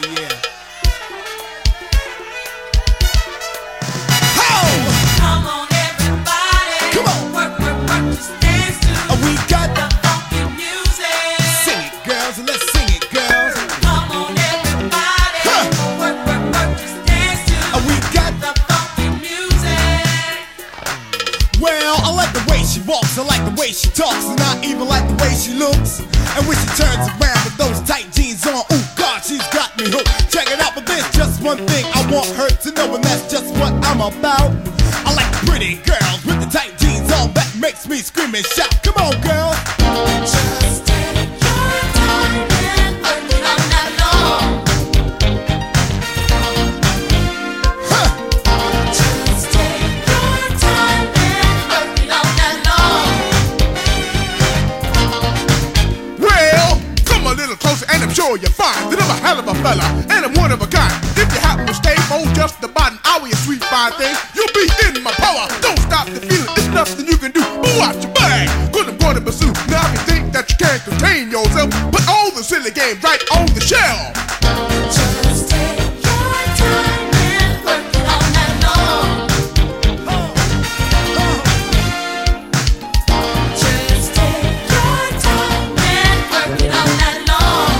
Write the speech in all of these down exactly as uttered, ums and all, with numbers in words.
yeah. Come on, everybody. Come on. Work, work, work, just dance to Oh, we got the funky music. Sing it, girls, and let's sing it, girls. Come on, everybody. Huh. Work, work, work, just dance to Oh, we got the funky music. Well, I like the way she walks, I like the way she talks, and I even like the way she looks. And when she turns around with those tight jeans on, ooh, God, she's got me hooked. Check it out, but there's just one thing I want her to know, and that's just what I'm about. I like the pretty girls with the tight jeans on, that makes me scream and shout. Come on, girls. Just take your time and work it all night long. Huh. Just take your time and work it all night long. Well, come a little closer and I'm sure you'll find that I'm a hell of a fella and I'm one of a kind. If you happen to stay for just about an hour, you sweet fine thing, you'll be in my power. Don't stop the feeling, it's nothing you can do. Pull out your bag, cause I'm gonna pursue. Now if you think that you can't contain yourself, put all the silly games right on the shelf. Just take your time and work it all night long. Just take your time and work it all night long.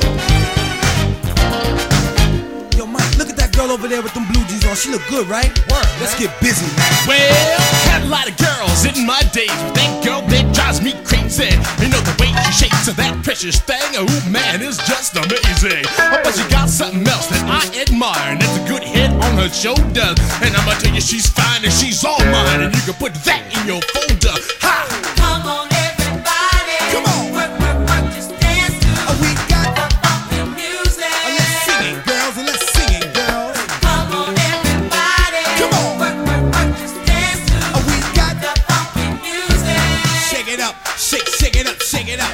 Yo, Mike, look at that girl over there with them blue jeans on. She look good, right? Word, Let's get busy, man. Well, had a lot of girls in my days, but that girl that drives me crazy. You know the way she shakes to that precious thing, oh man, it's just amazing. Oh, but she got something else that I admire, and that's a good head on her shoulders. And I'ma tell you, she's fine and she's all mine, and you can put that in your folder. Ha! Come on, everybody. Come on. Work, work, work, just dance to Oh, we got the funky music. Oh, let's sing it, girls, and let's sing it, girls. Come on, everybody. Come on. Work, work, work, just dance to Oh, we got the funky music. Shake it up, shake, shake it up, shake it up.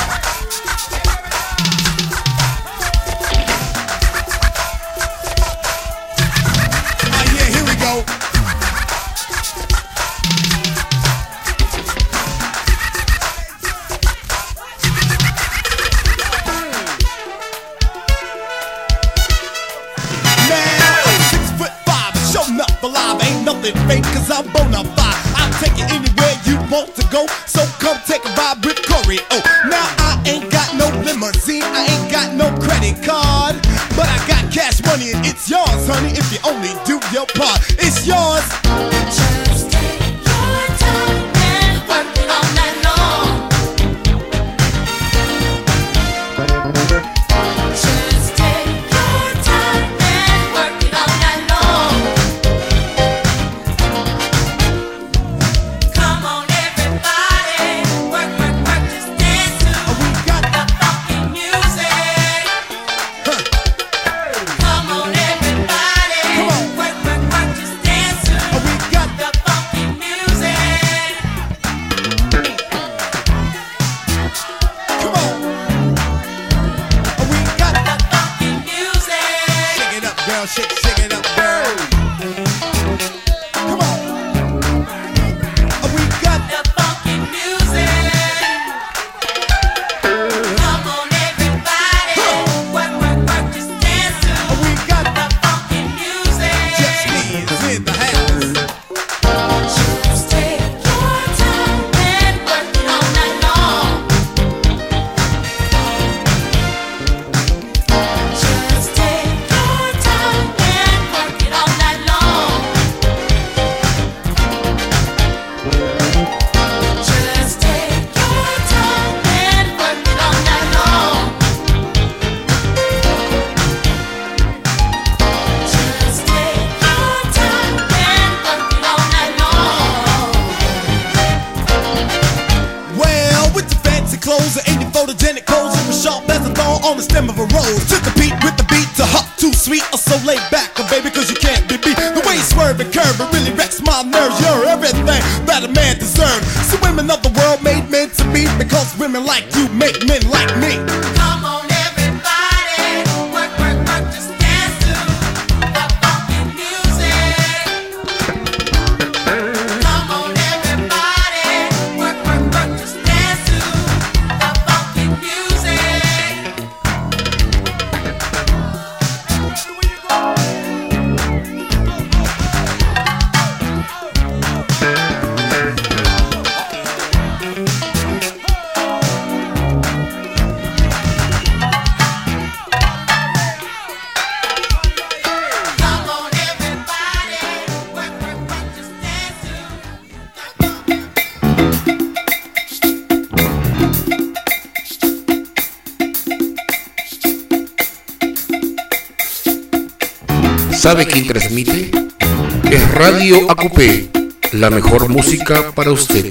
Ah, yeah, here we go. Man, I'm six foot five, and show enough alive. Ain't nothing fake, cause I'm bona fide. I'll take you anywhere you want to go, so come take a vibe with Corey. Oh, now I ain't got no limousine, I ain't got no credit card, but I got cash money and it's yours, honey, if you only do your part. It's yours. Just take your time and work it all night long. Just take your time and work it all night long. Come on, everybody. Work, work, work, just dance to Oh, we got the funky music. huh. Come on, everybody. Come on. Work, work, work, just dance to Oh, we got the funky music. Come on. Oh, we got The funky music. Shake it up, girl, shake, shake it up, girl. Come on. Oh, we got The funky music. Come on, everybody. Work, work, work, just dance to Oh, we got the funky music. Just Lee's in the house. Just take your time and work it all night long. Just take your time and work it all night long. Just take your time and work it all night long. Just take your time and work it all night long. Well, with the fancy clothes and your photogenic pose, you were sharp as a thorn on the stem of a rose. To compete with the beat, to hot, too sweet, or so laid back, oh baby, cause you can't be beat. The way you swerve and curve, it really wrecks my nerves. You're everything that a man deserves. So women of the world made men to be, because women like you make men like me. Come on, everybody. Work, work, work, just dance to the funky music. Come on, everybody. Work, work, work, just dance to the funky music. ¿Sabe quién transmite? Es Radio A Q P, la mejor música para usted.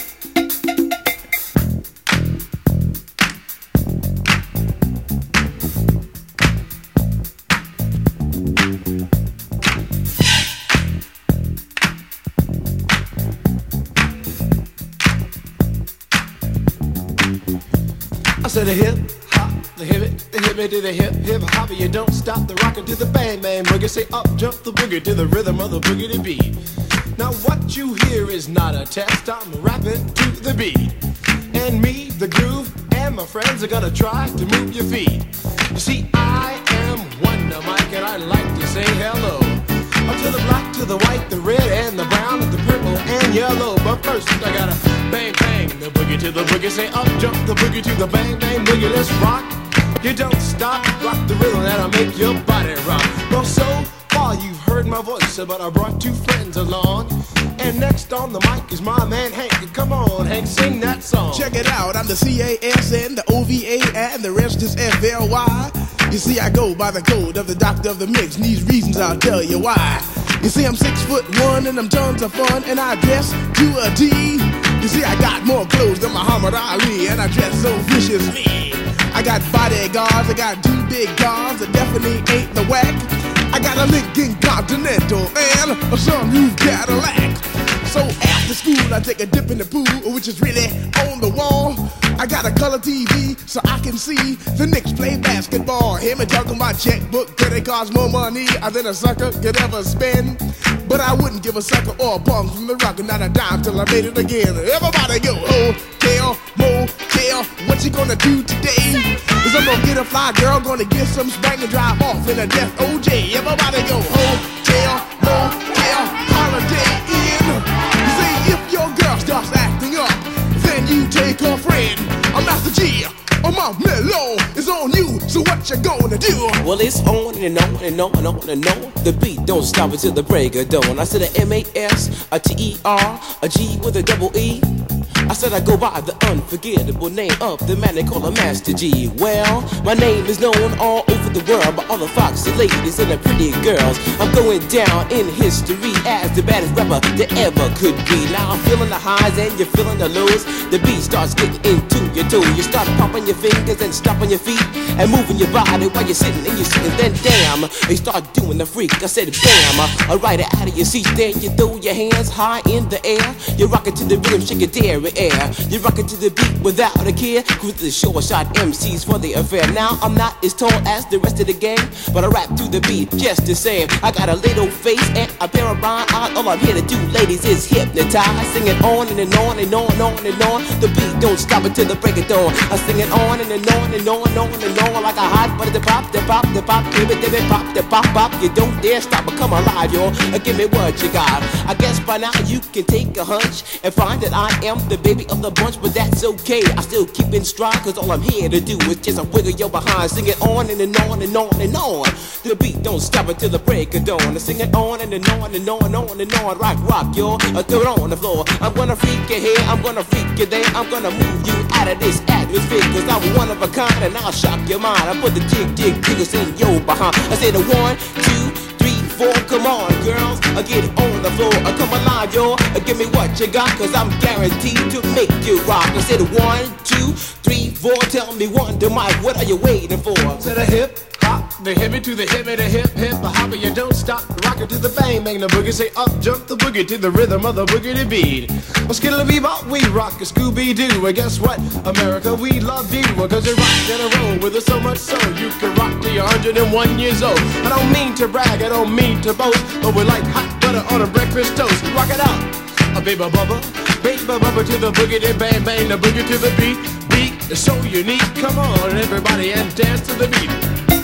I said a hip hop, the hip it, the hip it to the hip hip hop. You don't stop the rockin' to the bang bang boogie. Say up jump the boogie to the rhythm of the boogie to beat. Now what you hear is not a test. I'm rapping to the beat, and me, the groove, and my friends are gonna try to move your feet. You see, I am Wonder Mike, and I like to say hello up to the black, to the white, the red, and the brown, and the purple and yellow. But first I gotta bang bang the boogie to the boogie. Say up jump the boogie to the bang bang boogie. Let's rock. You don't stop, rock the rhythm that'll make your body rock. Well, so far you've heard my voice, but I brought two friends along. And next on the mic is my man Hank. Come on, Hank, sing that song. Check it out, I'm the C A S N, the O V A, and the rest is F L Y. You see, I go by the code of the doctor of the mix, and these reasons I'll tell you why. You see, I'm six foot one, and I'm tons of fun, and I dress to a T. You see, I got more clothes than Muhammad Ali, and I dress so viciously. I got bodyguards, I got two big guns that definitely ain't the whack. I got a Lincoln Continental and a sunroof Cadillac. So after school I take a dip in the pool, which is really on the wall. I got a color T V so I can see the Knicks play basketball. Hear me talking about checkbook, credit cards, more money than a sucker could ever spend. But I wouldn't give a sucker or a bum from the rock, and not a dime till I made it again. Everybody go, hotel, motel, what you gonna do today? Cause I'm gonna get a fly girl, gonna get some spank and drive off in a death O J. Everybody go, hotel, motel, holiday inn. You see, if your girl starts acting up, then you take her friend. I'm Master G, oh my mellow is on you, so what you gonna do? Well, it's on and on and on and on and on. The beat don't stop until the break of dawn. I said a M A S, a T E R, a G with a double E. I said I go by the unforgettable name of the man they call a Master G. Well, my name is known all over the world by all the foxy ladies and the pretty girls. I'm going down in history as the baddest rapper that ever could be. Now I'm feeling the highs and you're feeling the lows. The beat starts getting into your toe. You start popping your fingers and stomping your feet and moving your body while you're sitting and you're sitting. Then damn, you start doing the freak. I said bam, I ride it out of your seat. Then you throw your hands high in the air. You're rocking to the rhythm, shake your dairy air. You're rocking to the beat without a care. Cruise the short shot M Cs for the affair. Now I'm not as tall as the rest of the gang, but I rap to the beat just the same. I got a little face and a pair of rhyme eyes. All I'm here to do, ladies, is hypnotize. Sing it on and, and on and on and on and on. The beat don't stop until the break of dawn. I sing it on and, and on and on and on and on like a hot butter. The pop, the pop, the pop, give it, give it, pop, the pop, pop. You don't dare stop or come alive, y'all. Give me what you got. I guess by now you can take a hunch and find that I am the baby of the bunch, but that's okay. I still keep in stride, cause all I'm here to do is just a wiggle your behind. Sing it on and, and on and on and on. The beat don't stop until the break of dawn. I sing it on and, and on and on and on and on. Rock, rock, y'all. I throw it on the floor. I'm gonna freak you here, I'm gonna freak you there. I'm gonna move you out of this atmosphere, cause I'm one of a kind and I'll shock your mind. I put the jig, jig, jiggles in your behind. I say the one, two, three, four, come on, girls, I get it on the floor. I come alive, y'all, give me what you got, cause I'm guaranteed to make you rock. I said one, two, three, four, tell me one, to Mike, what are you waiting for? To the hip hop, the hippie to the hippie, the hip hip, the hopper, you don't stop, rock it to the bang bang, the boogie, say up, jump the boogie to the rhythm of the boogie to beat. Well, skittle bebop, we rock a Scooby Doo. And guess what, America, we love you, cause you rock in a row with us so much so you can rock till you're one hundred and one years old. I don't mean to brag, I don't mean to boast, but we're like hot butter on a breakfast toast. Rock it out, a baby bubba, baby bubba to the boogie, then bang bang, the boogie to the beat. Beat is so unique, come on everybody and dance to the beat.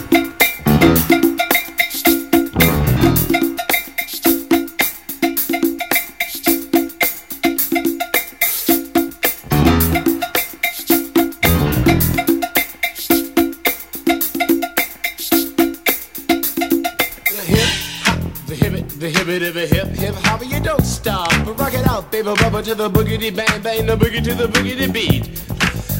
The hippie dippy hip hip hopper, you don't stop. Rock it out, baby bubba to the boogity bang bang, the boogie to the boogity beat.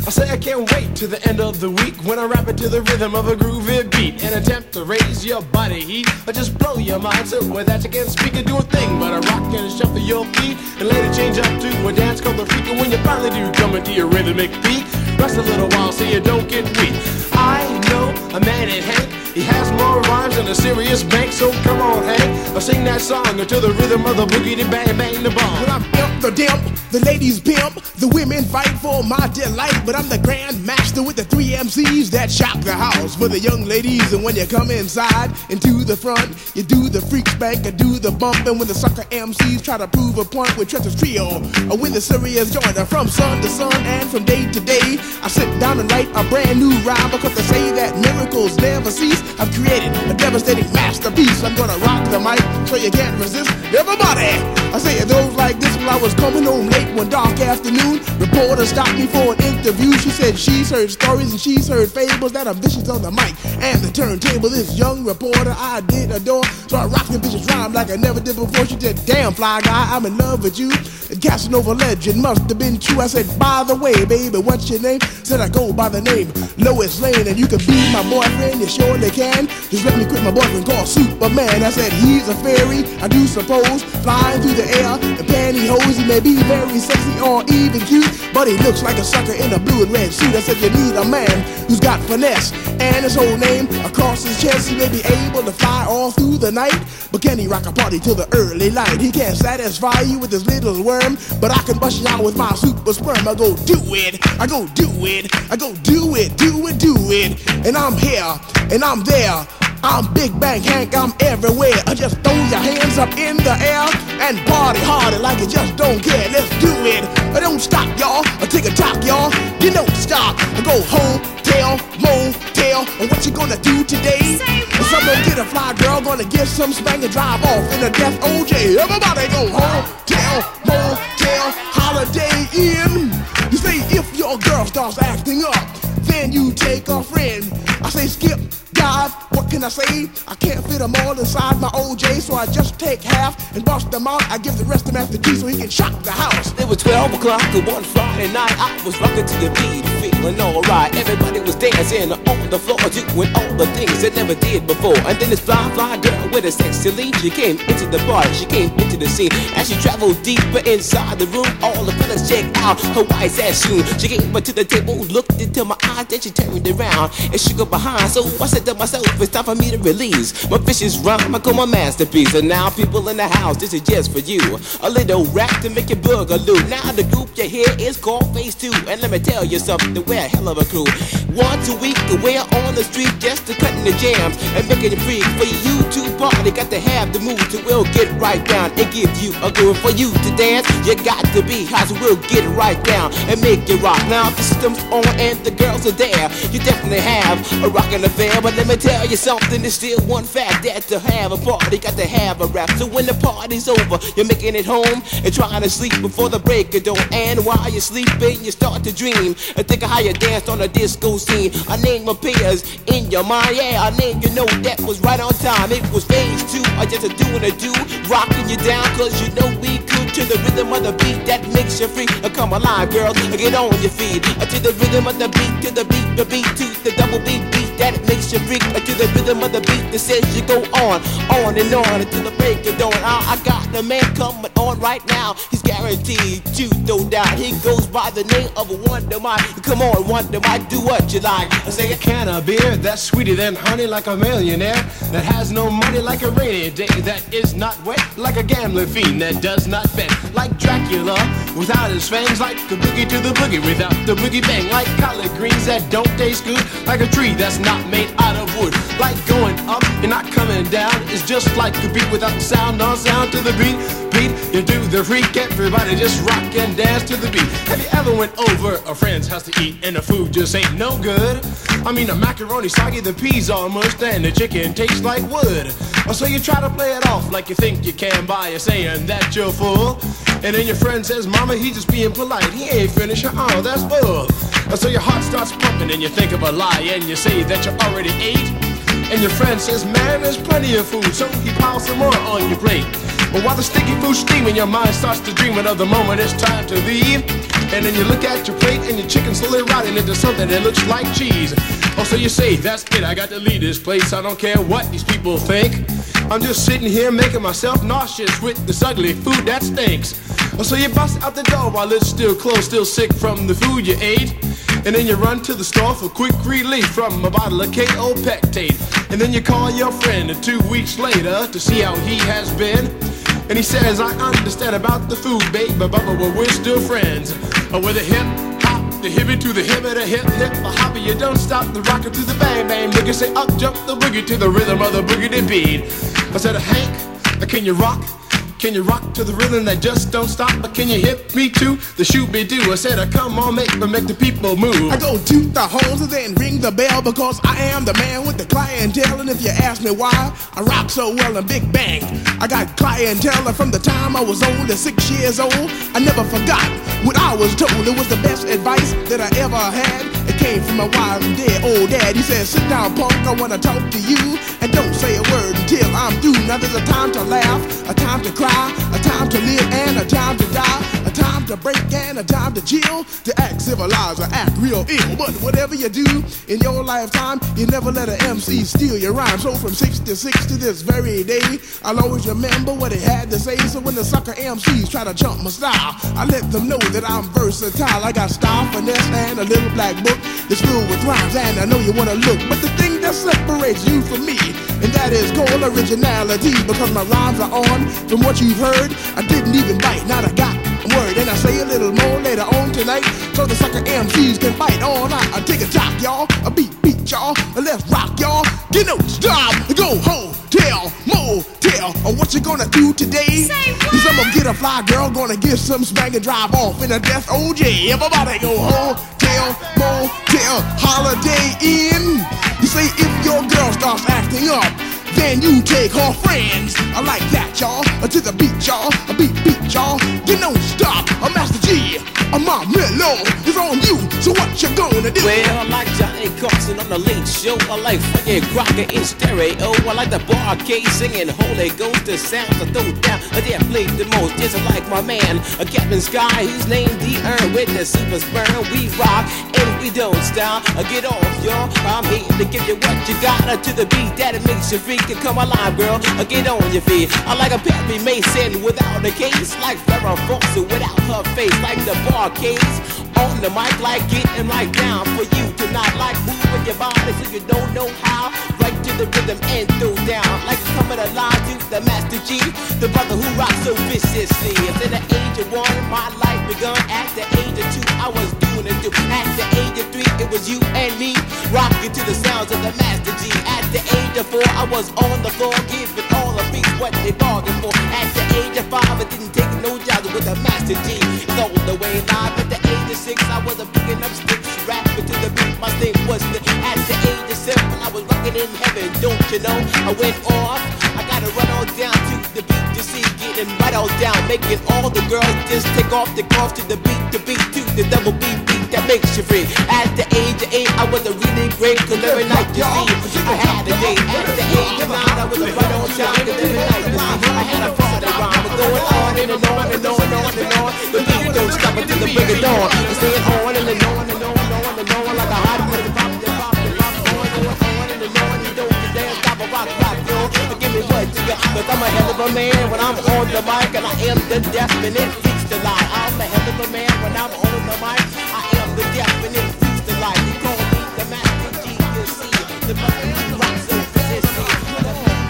I say I can't wait to the end of the week when I rap it to the rhythm of a groovy beat. An attempt to raise your body heat or just blow your mind so with that you can't speak and do a thing but a rock and shuffle your feet and later change up to a dance called the freak. And when you finally do come into your rhythmic beat, rest a little while so you don't get weak. I know a man in Hank, he has more rhymes than a serious bank. So come on, Hank, I'll sing that song to the rhythm of the boogie, the bang bang the bomb. But I'm imp the dimp, the ladies pimp, the women fight for my delight. But I'm the grand master with the three M Cs that shock the house for the young ladies. And when you come inside into the front, you do the freak spank, I do the bump. And when the sucker M Cs try to prove a point with Trevor's trio, or when the serious joiner from sun to sun and from day to day, I sit down and write a brand new rhyme because they say that miracles never cease. I've created a devastating masterpiece. I'm gonna rock the mic so you can't resist. Everybody, I say it goes like this. While I was coming home late one dark afternoon, reporter stopped me for an interview. She said she's heard stories and she's heard fables that are vicious on the mic and the turntable. This young reporter I did adore, so I rocked the vicious rhyme like I never did before. She said, damn fly guy, I'm in love with you. The Casanova legend must have been true. I said, by the way, baby, what's your name? Said I go by the name Lois Lane, and you can be my boyfriend, you surely can. Just let me quit my boyfriend called Superman. I said, he's a fairy, I do suppose, flying through the air in pantyhose. He may be very sexy or even cute, but he looks like a sucker in a blue and red suit. I said, you need a man who's got finesse and his whole name across his chest. He may be able to fly all through the night, but can he rock a party till the early light? He can't satisfy you with his little worm, but I can bust you out with my super sperm. I go do it, I go do it, I go do it, do it, do it. And I'm here, and I'm there. I'm Big Bang Hank, I'm everywhere. I just throw your hands up in the air and party harder like you just don't care. Let's do it. I don't stop, y'all. I take a talk, y'all. You don't stop. I go home, tell, motel. And what you gonna do today? Someone get a fly girl, gonna get some spank and drive off in a death O J. Everybody go home, tell, motel, holiday in. You say if your girl starts acting up, then you take a friend. I say skip, dive, what can I say? I can't fit them all inside my O J, so I just take half and bust them out. I give the rest to Master G so he can shock the house. It was twelve o'clock and one Friday night, I was rocking to the beat, feeling alright. Everybody was dancing on the floor, doing all the things they never did before. And then this fly, fly girl with a sexy lead, she came into the party, she came into the scene. As she traveled deeper inside the room, all the fellas checked out her white ass shoe. She came up to the table, looked into my eyes, then she turned around and shook her behind. So I said to myself, it's time for me to release my vicious rhyme, I call my masterpiece. And now people in the house, this is just for you, a little rap to make you boogaloo. Now the group you hear is called Phase Two, and let me tell you something, we're a hell of a crew. Once a week we're on the street just to cutting the jams and making it free for you to party. Got to have the mood to we'll get right down and give you a groove. For you to dance, you got to be hot, so we'll get right down and make it rock. Now the system's on and the girls are there, you definitely have a rockin' affair. But let me tell you something, there's still one fact, that to have a party, got to have a rap. So when the party's over, you're making it home and trying to sleep before the break of dawn. And while you're sleeping, you start to dream and think of how you danced on a disco scene. A name appears in your mind, yeah, a name you know that was right on time. It was Phase Two, or just a doing a do, rocking you down, cause you know we could. To the rhythm of the beat that makes you free. Come alive, girls, get on your feet. To the rhythm of the beat, to the beat, the beat, to the double beat beat that makes you freak. To the rhythm of the beat that says you go on, on and on until the break of dawn. I got the man coming on right now, he's guaranteed to throw down. He goes by the name of a Wonder Mike. Come on, Wonder Mike, do what you like. I say a can of beer that's sweeter than honey, like a millionaire that has no money, like a rainy day that is not wet, like a gambling fiend that does not bet, like Dracula without his fangs, like a boogie to the boogie without the boogie bang, like collard greens that don't taste good, like a tree that's not made out of wood, like going up and not coming down. It's just like a beat without the sound, no sound to the beat. Beat, you do the freak, everybody just rock and dance to the beat. Have you ever went over a friend's house to eat and the food just ain't no good? I mean the macaroni soggy, the peas all mushed, and the chicken tastes like wood. So you try to play it off like you think you can by saying that you're full, and then your friend says, mama, he just being polite, he ain't finished. Oh, that's bull. So your heart starts pumping and you think of a lie and you say that you already ate, and your friend says, man, there's plenty of food, so he piles some more on your plate. But while the sticky food's steaming, your mind starts to dreaming of the moment it's time to leave. And then you look at your plate and your chicken slowly rotting into something that looks like cheese. Oh, so you say, that's it, I got to leave this place. I don't care what these people think. I'm just sitting here making myself nauseous with this ugly food that stinks. Oh, so you bust out the door while it's still closed, still sick from the food you ate. And then you run to the store for quick relief from a bottle of K O Pectate. And then you call your friend two weeks later to see how he has been. And he says, I understand about the food, babe, but but we're still friends. Oh, with a hip hop, the hippie to the hip, the hip hip, the hopper, you don't stop the rocker to the bang bang boogie. Say up jump the boogie to the rhythm of the boogie beat. I said, Hank, can you rock? Can you rock to the rhythm that just don't stop? But can you hit me to the shooby-doo? I said, come on, make me make the people move. I go toot the horns and then ring the bell because I am the man with the clientele. And if you ask me why I rock so well in Big Bang, I got clientele from the time I was only six years old. I never forgot what I was told. It was the best advice that I ever had. It came from my wise and dead old dad. He said, sit down, punk, I wanna talk to you. And don't say a word until I'm through. Now there's a time to laugh, a time to cry, a time to live and a time to die, a time to break and a time to chill, to act civilized or act real ill. But whatever you do in your lifetime, you never let an M C steal your rhyme. So from sixty-six to this very day, I'll always remember what he had to say. So when the sucker M Cs try to jump my style, I let them know that I'm versatile. I got style, finesse, and a little black book that's filled with rhymes, and I know you wanna look. But the thing that separates you from me, and that is called originality, because my rhymes are on from what you've heard. I didn't even bite, not a got word, and I say a little more later on tonight, so the sucker M Cs can bite all night. I take a jock, y'all, a beat, beat, y'all, and let's rock, y'all. You know, stop, go home, tell, motel, or what you gonna do today? Say what? Cause I'm gonna get a fly girl, gonna get some spank and drive off in a death O J. Everybody go home, tell, motel, Holiday Inn. You say if your girl starts acting up, then you take her friends. I like that, y'all. To the beat, y'all. A beat, beat, y'all. You don't stop. A Master G, a my mellow is on you. So what you gonna do? Well, I like Johnny Carson on the Late Show. I like Frankie Crocker in stereo. I like the barcade singing Holy Ghost. The sounds I throw down, they play the most. Just like my man, a Captain Sky, who's named the Earn with the super sperm. We rock and we don't stop. Get off, y'all. I'm here to give you what you got to the beat that it makes you free. Can come alive, girl. Get on your feet. I like a Perry Mason without a case, like Farrah Fawcett without her face, like the barcades on the mic, like getting right down for you tonight, like moving your body so you don't know how. Right to the rhythm and throw down, like coming alive to the Master G, the brother who rocks so viciously. At the age of one, my life begun. At the age of two, I was doing it too. At the age of three, it was you and me rocking to the sounds of the Master G. At the age of four, I was on the floor giving all the beats what they bargained for. At the age of five, I didn't take no jobs with the Master G. It's all the way live. At the age of six, I was a picking up sticks, rapping to the beat. My thing was lit. At the age of seven, I was rocking in heaven. Don't you know? I went off. I gotta run on down to the beat to see, getting right on down, making all the girls just take off the golf to the beat, the beat to the double beat beat that makes you free. At the age of eight, I was a really great, cause every night you see, I had a date. At the age of nine, I was a right on time, cause every night you see, I had a party rhyme. We're going on and on and on and on and on. The beat don't stop until the break of dawn. It's staying on and on and on and on and on like a hot water pop, pop, pop, on and on and on. You don't dance, stop a rock, rock, yo. Give me what you got, cause I'm a hell of a man when I'm on the mic, and I am the definite freaks to lie. I'm a hell of a man when I'm on the mic. I am the definite freaks to lie. You call me the Master G, you see, the brother who rocks so persistent. Out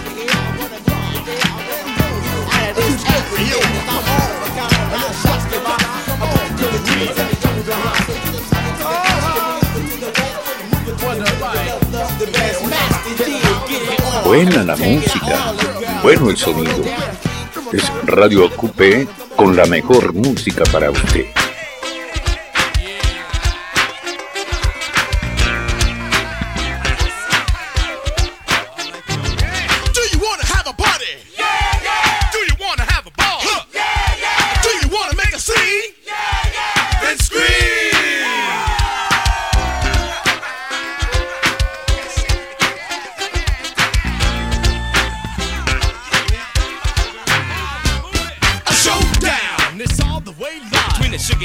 of this everything, cause I'm all the kind of nine shots to rock. I'm on to the trees and the young behind. So you just get to the best, to the west, moving to the left, the best Master G, get it on. Buena la música, bueno el sonido. Es Radio A Q P con la mejor música para usted. Sugar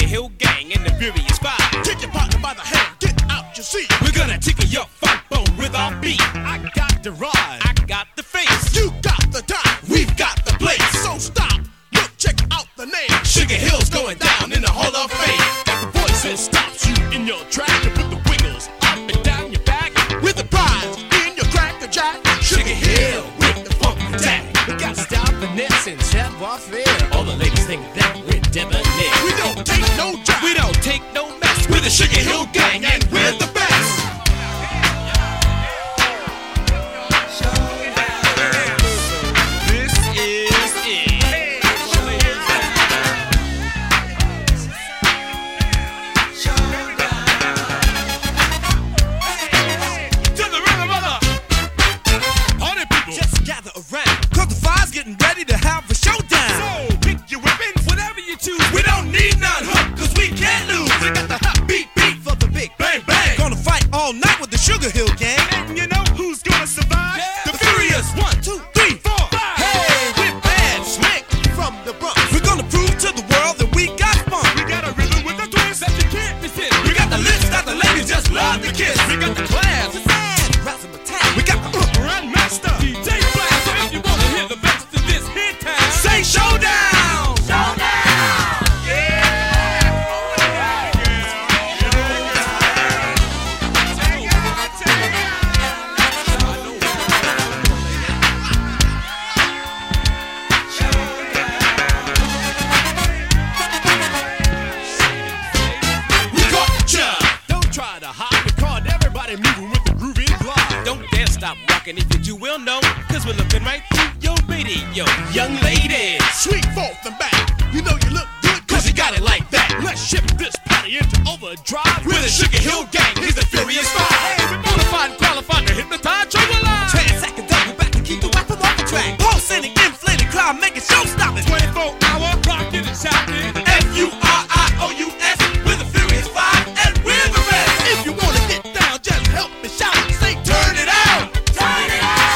the Sugar Hill Gang. And you know who's gonna survive? Yeah. The Furious One, Two, Three, Four, Five. Hey, we're bad, slick from the Bronx. We're gonna prove to the world that we got fun. We got a rhythm with a twist that you can't resist. We got the lips that the ladies just love to kiss. We got the class, the sad, razzmatazz. We got the uh, Grandmaster, D J Blast. So if you wanna hear the best of this hit time, say showdown, showdown. And if you do, we'll know, cause we're looking right through your radio. Young ladies, Sweet forth and back. You know you look good cause you got it like that. Let's shift this party into overdrive. We're the Sugar Hill Gang, here's the Furious Five. Hey, we're bona fide and qualified to hypnotize your life. Trans-sack and double back to keep the weapon off the track. Pulsating, inflated crowd, making show stopping. twenty-four hour rockin' and shouting. F U R I O U S, we're the Furious Five, and we're the rest. If you wanna get down, just help me shout. Say turn it out. Turn it out.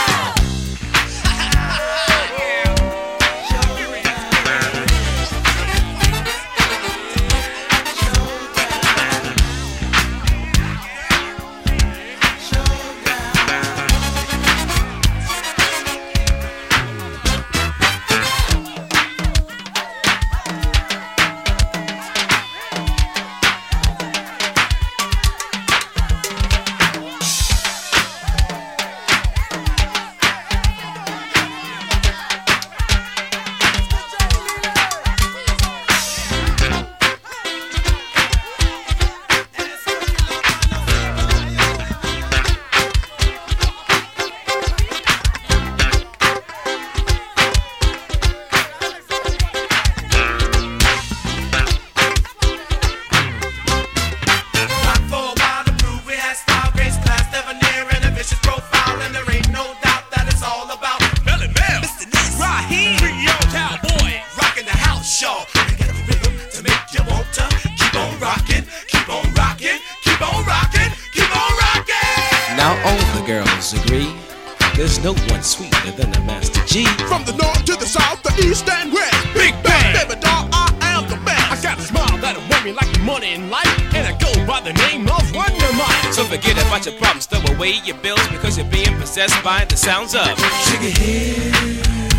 No one sweeter than the Master G. From the north to the south, the east and west. Big Bang, baby doll, I am the best. I got a smile that'll work me like the money in life, and I go by the name of Wonder Mike. So forget about your problems, throw away your bills, because you're being possessed by the sounds of Sugar Hill.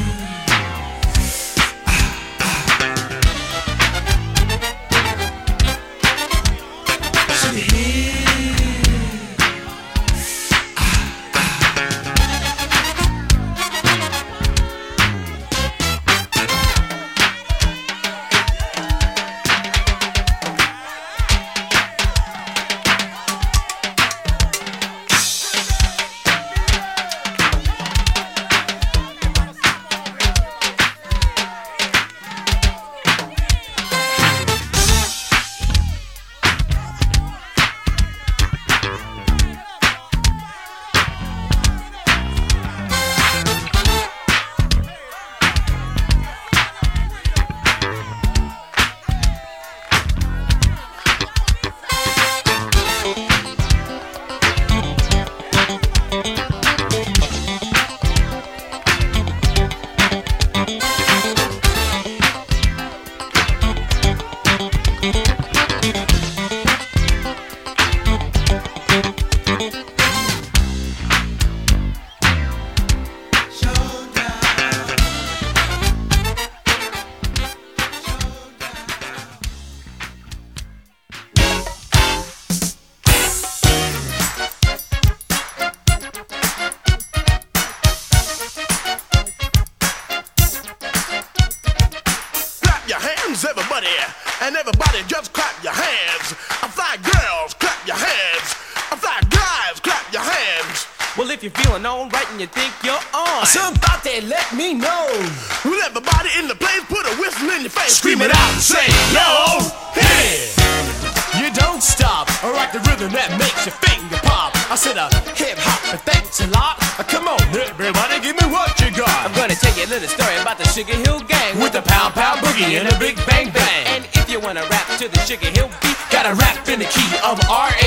And everybody just clap your hands. I fly girls, clap your hands. I fly guys, clap your hands. Well, if you're feeling alright and you think you're on, somebody let me know. Will everybody in the place put a whistle in your face? Scream it out and say, yo, hey! You don't stop, or rock the rhythm that makes your finger pop. I said a hip hop, but thanks a lot. Uh, come on, everybody, give me what you got. I'm gonna tell you a little story about the Sugar Hill Gang with the pound pound boogie and a big bang bang. And if you wanna rap to the Sugar Hill beat, gotta rap in the key of R A P.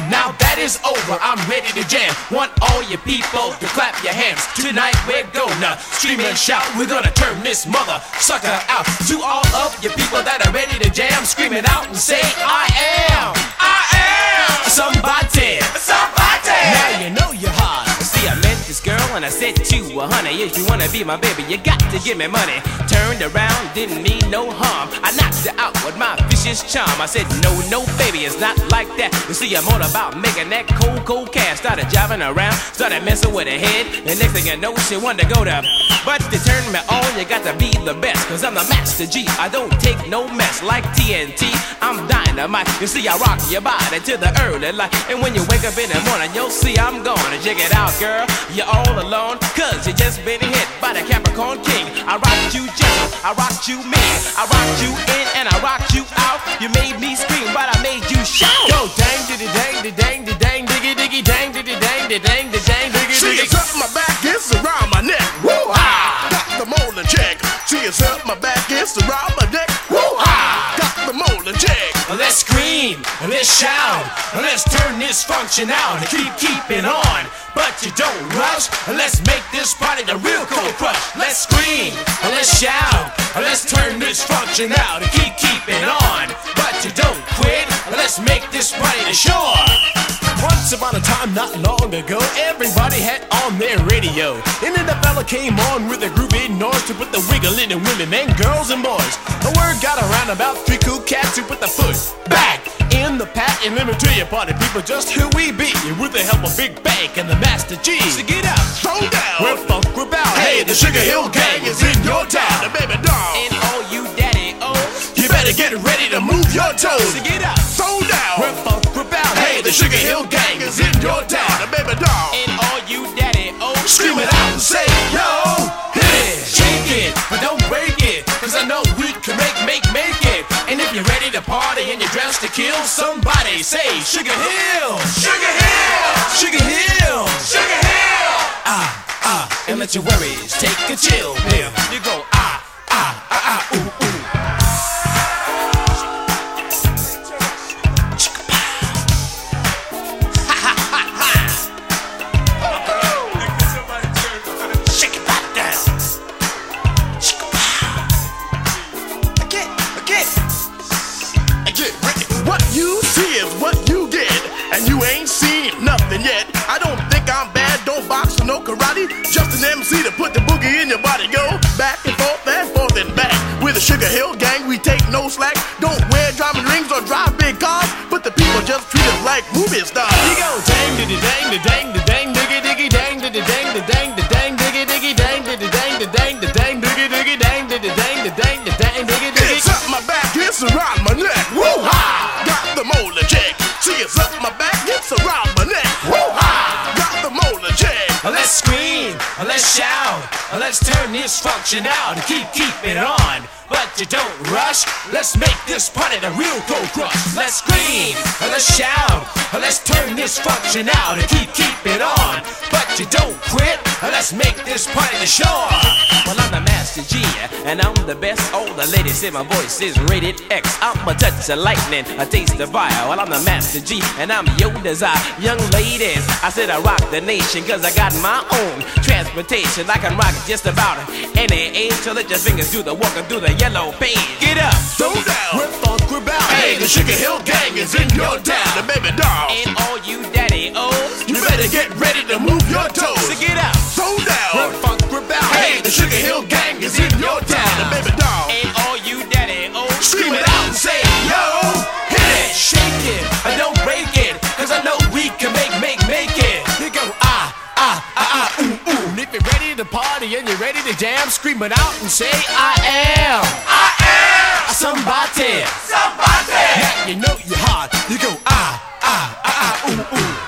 now that is over, I'm ready to jam. Want all you people to clap your hands. Tonight we're gonna scream and shout. We're gonna turn this mother sucker out. To all of you people that are ready to jam, scream it out and say, I am, I am somebody, somebody. Now you know you're hard. See, I met this girl and I said to her, honey, if you wanna be my baby, you got to give me money. Turned around, didn't mean no harm. I knocked her out with my vicious charm. I said, no, no, baby, it's not like that. You see, I'm all about making that cold, cold cash. Started driving around, started messing with her head. And next thing you know, she wanted to go to. But to turn me on, you got to be the best. Cause I'm the Master G, I don't take no mess. Like T N T, I'm dynamite. You see, I rock your body to the early light. And when you wake up in the morning, you'll see I'm gonna check it out, girl. You're all alone, cause you just been hit by the Capricorn King. I rocked you gentle, I rocked you mean, I rocked you in and I rocked you out. You made me scream, but I made you shout. Go dang diddy dang diddy dang diddy dang diggy diggy dang diddy dang diddy dang diddy dang diggy diggy. See, it's up my back, it's around my neck. Woo-ha! Got the molar check. See, it's up my back, it's around my neck. Woo-ha! Got the molar check. Let's scream, let's shout, let's turn this function out and keep keeping on. But you don't rush, let's make this party the real cold crush. Let's scream, let's shout, let's turn this function out and keep keeping on. But you don't quit, let's make this party the shore. Once upon a time, not long ago, everybody had on their radio. And then the fella came on with a groovy noise to put the wiggle in the women, men, girls, and boys. The word got around about three cool cats who put the foot back in the pat. And let me tell you, party people, just who we be. With the help of Big Bank and the Master G. So get out, throw down, we're funk, we're bound. Hey, the Sugar Hill Gang is in your town, the baby doll. And all you daddy oh, you better get ready to move your toes. So get out, throw down, we're funk, we're bound. Hey, the Sugar Hill Gang is in your town, the baby doll. And all you daddy oh, scream it out and say, yo, hit it, shake it, but don't break it. Cause I know we can make, make, make it. And if you're ready to party and you're dressed to kill, somebody say Sugar Hill, Sugar Hill, Sugar Hill, Sugar Hill. Ah, ah, and let your worries take a chill pill. You go ah, ah, ah, ah, ooh, ooh. What you see is what you get, and you ain't seen nothing yet. I don't think I'm bad, don't box or no karate. Just an M C to put the boogie in your body. Go back and forth and forth and back. With the Sugar Hill Gang, we take no slack. Don't wear diamond rings or drive big cars, but the people just treat us like movie stars. You go dang diddy dang the dang the dang diggy diggy dang diddy dang the dang the dang diggy diggy dang diddy dang the dang the dang diggy diggy dang diddy dang the dang the dang diggy diggy. It's up my back, it's around my neck. Woo-ha! Got the molar check. See, it's up my back, it's around my neck. Woo-ha! Got the molar check. Let's scream, let's shout, let's turn this function out and keep keeping on. But you don't rush, let's make this party the real cold crush. Let's scream, let's shout, let's turn this function out and keep keeping on. But you don't quit, let's make this party the shore. Well, I'm the Master G, and I'm the best. All the ladies say my voice is rated X. I'm a touch of lightning, a taste of fire. Well, I'm the Master G, and I'm your desire. Young ladies, I said I rock the nation, cause I got my own transportation. I can rock just about any age. So let your fingers do the walk and do the yellow page. Get up, throw down, we're funk, we're bound. Hey, the Sugar Hill Gang is in your town, the baby doll. And all you daddy O's, you better get ready to move your toes. So get up, throw down, we're funk, we're bound. Hey, the Sugar Hill Gang is in your town, the baby doll. And all you daddy O's, scream it out and say, yo, hit it, shake it, don't break it. Cause I know we can make, make, make it. You go ah, ah, ah, ah, ooh, ooh. And if you're ready to party and you're ready to jam, scream it out and say, I am, I am somebody, somebody. Now you know you're hot. You go ah, ah, ah, ah, ooh, ooh.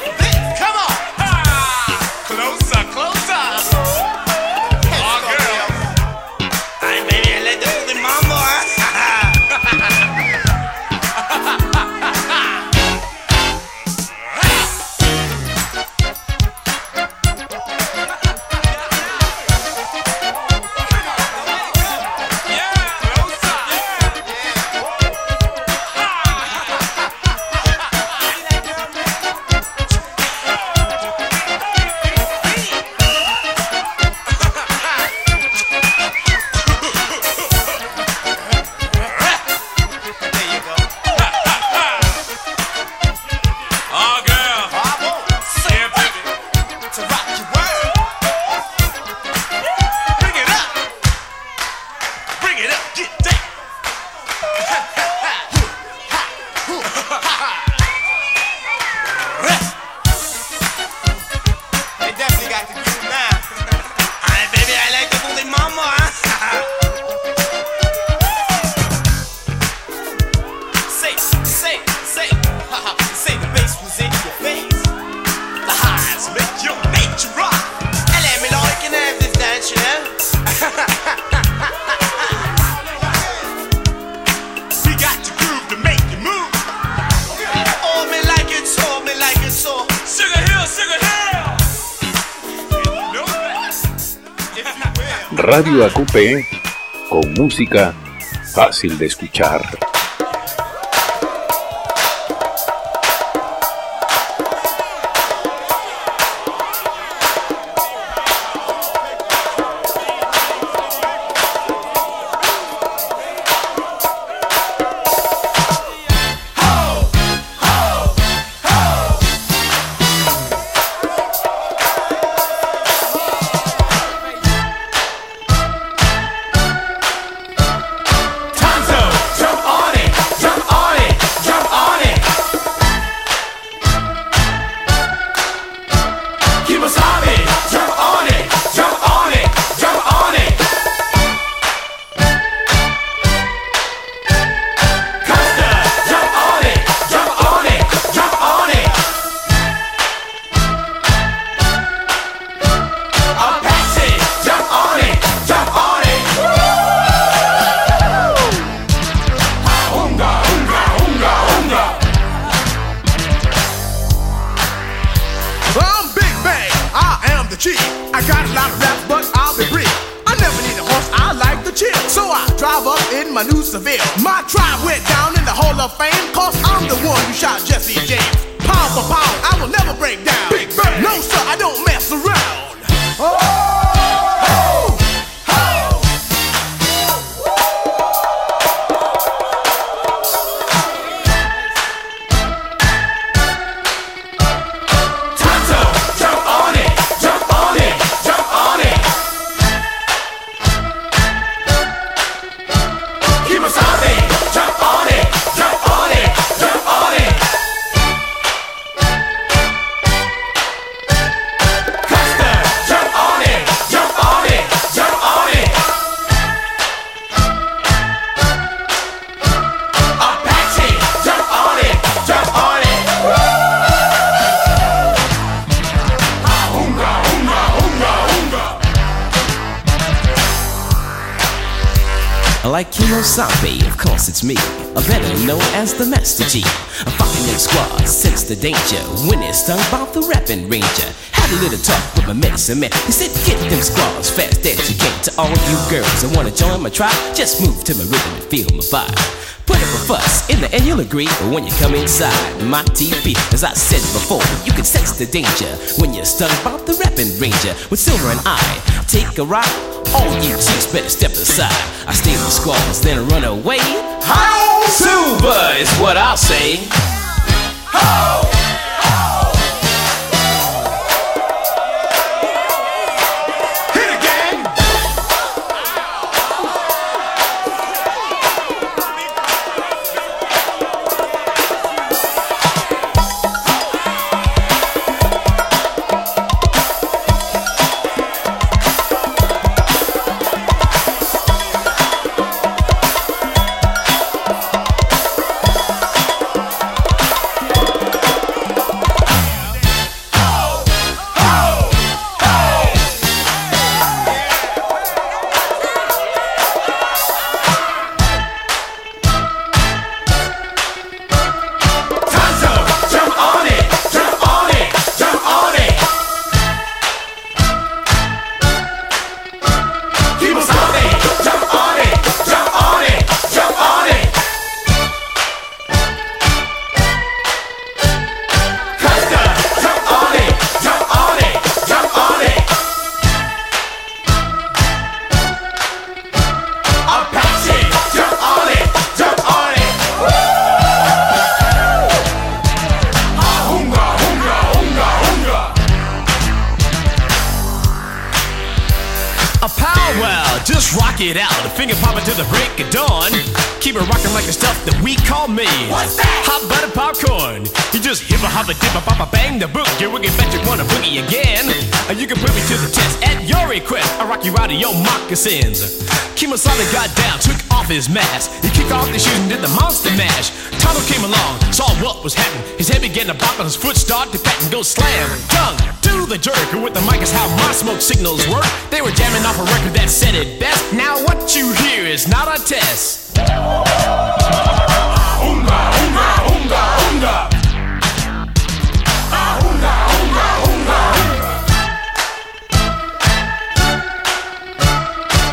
Closer, closer. Oh, girl. Radio A Q P con música fácil de escuchar. Like Kimosabe, of course it's me, a better known as the Master G. I'm fucking them squads, sense the danger when it's stung by the rapping ranger. Had a little talk with my medicine man. He said, get them squads fast as you can. To all you girls that wanna join my tribe, just move to my rhythm and feel my vibe. Put up a fuss, in the end you'll agree. But when you come inside my T V, as I said before, you can sense the danger when you're stung by the rapping ranger. With Silver and I, take a ride. All you chicks better step aside. I stay in the squalls, then run away. Ho! Silver is what I'll say. Ho! It out, a finger popping to the break of dawn. Keep it rocking like the stuff that we call me. What's that? Hot butter popcorn. You just hippa hoppa dippa papa bang the book. You wicked bet you wanna boogie again. And you can put me to the test at your request. I rock you out of your moccasins. Kimosabe got down, took off his mask. He kicked off his shoes and did the monster mash. Tonto came along, saw what was happening. His head began to bop and his foot started to pat and go slam. Tongue to the jerk. With the mic is how my smoke signals work. They were jamming off a record that said it best. Now what you hear is not a test. Unga, unga, unga, unga. Unga, unga, unga.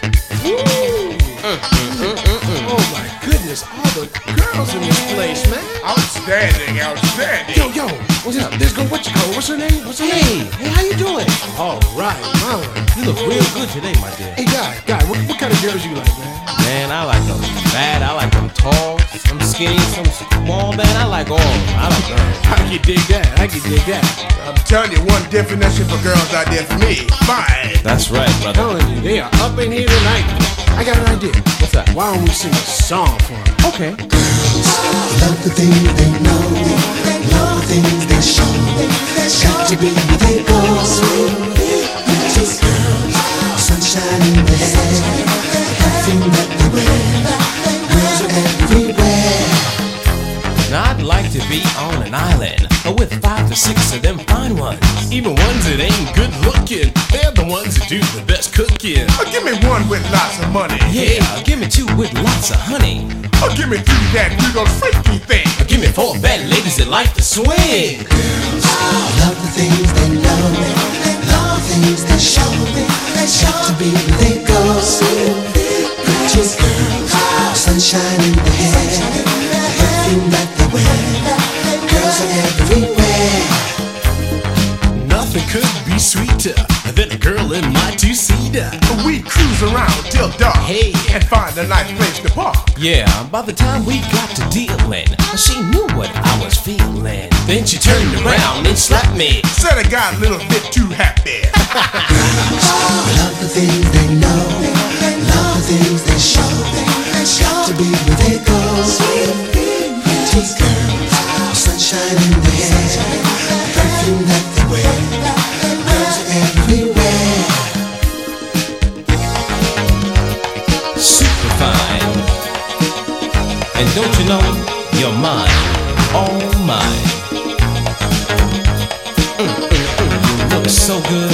Mm, mm, mm, mm. Oh my goodness, all the girls in this place, man. Outstanding, outstanding. Yo, yo, what's up? Let's go. What you call? What's her name? What's her Hey, name? hey, how you doing? All right, mama. You look real good today, my dear. Hey, guy, guy, what, what kind of girls you like, man? Man, I like them fat, I like them tall, some skinny, some small, man. I like all of them. I like girls. I can dig that. I can dig that. I'm telling you, one definition for girls out there for me. Fine. That's right, I'm brother. telling you, they are up in here tonight. I got an idea. What's that? Why don't we sing a song for them? Okay. Love the things they know, love the things they show. Got to be where they go. Pretty girls, sunshine in their hair, everything that they wear. Girls are everywhere. Now I'd like to be on an island with five to six of them fine ones. Even ones that ain't good looking, they're the ones that do the best cooking. Oh, give me one with lots of money. Yeah, give me two with lots of honey. Oh, give me three that do those freaky things. Give me four bad ladies that like to swing. Love the things they know, love the things they show. Got to be where they go. Pretty girls, sunshine in their hair, everything that they wear. Girls are everywhere. Nothing could be sweeter than a girl in my two-seater. We cruise around till dark. Hey. And find a nice place to park. Yeah, by the time we got to dealing, she knew what I was feeling. Then she turned around and slapped me. Said I got a little bit too happy. Love the things they know, love the things they show. Got to be where they go. Pretty girls, sunshine in their hair, perfume that they wear. Girls are everywhere. Super fine. And don't you know, you're mine, all mine. Mm, mm, mm, you look so good.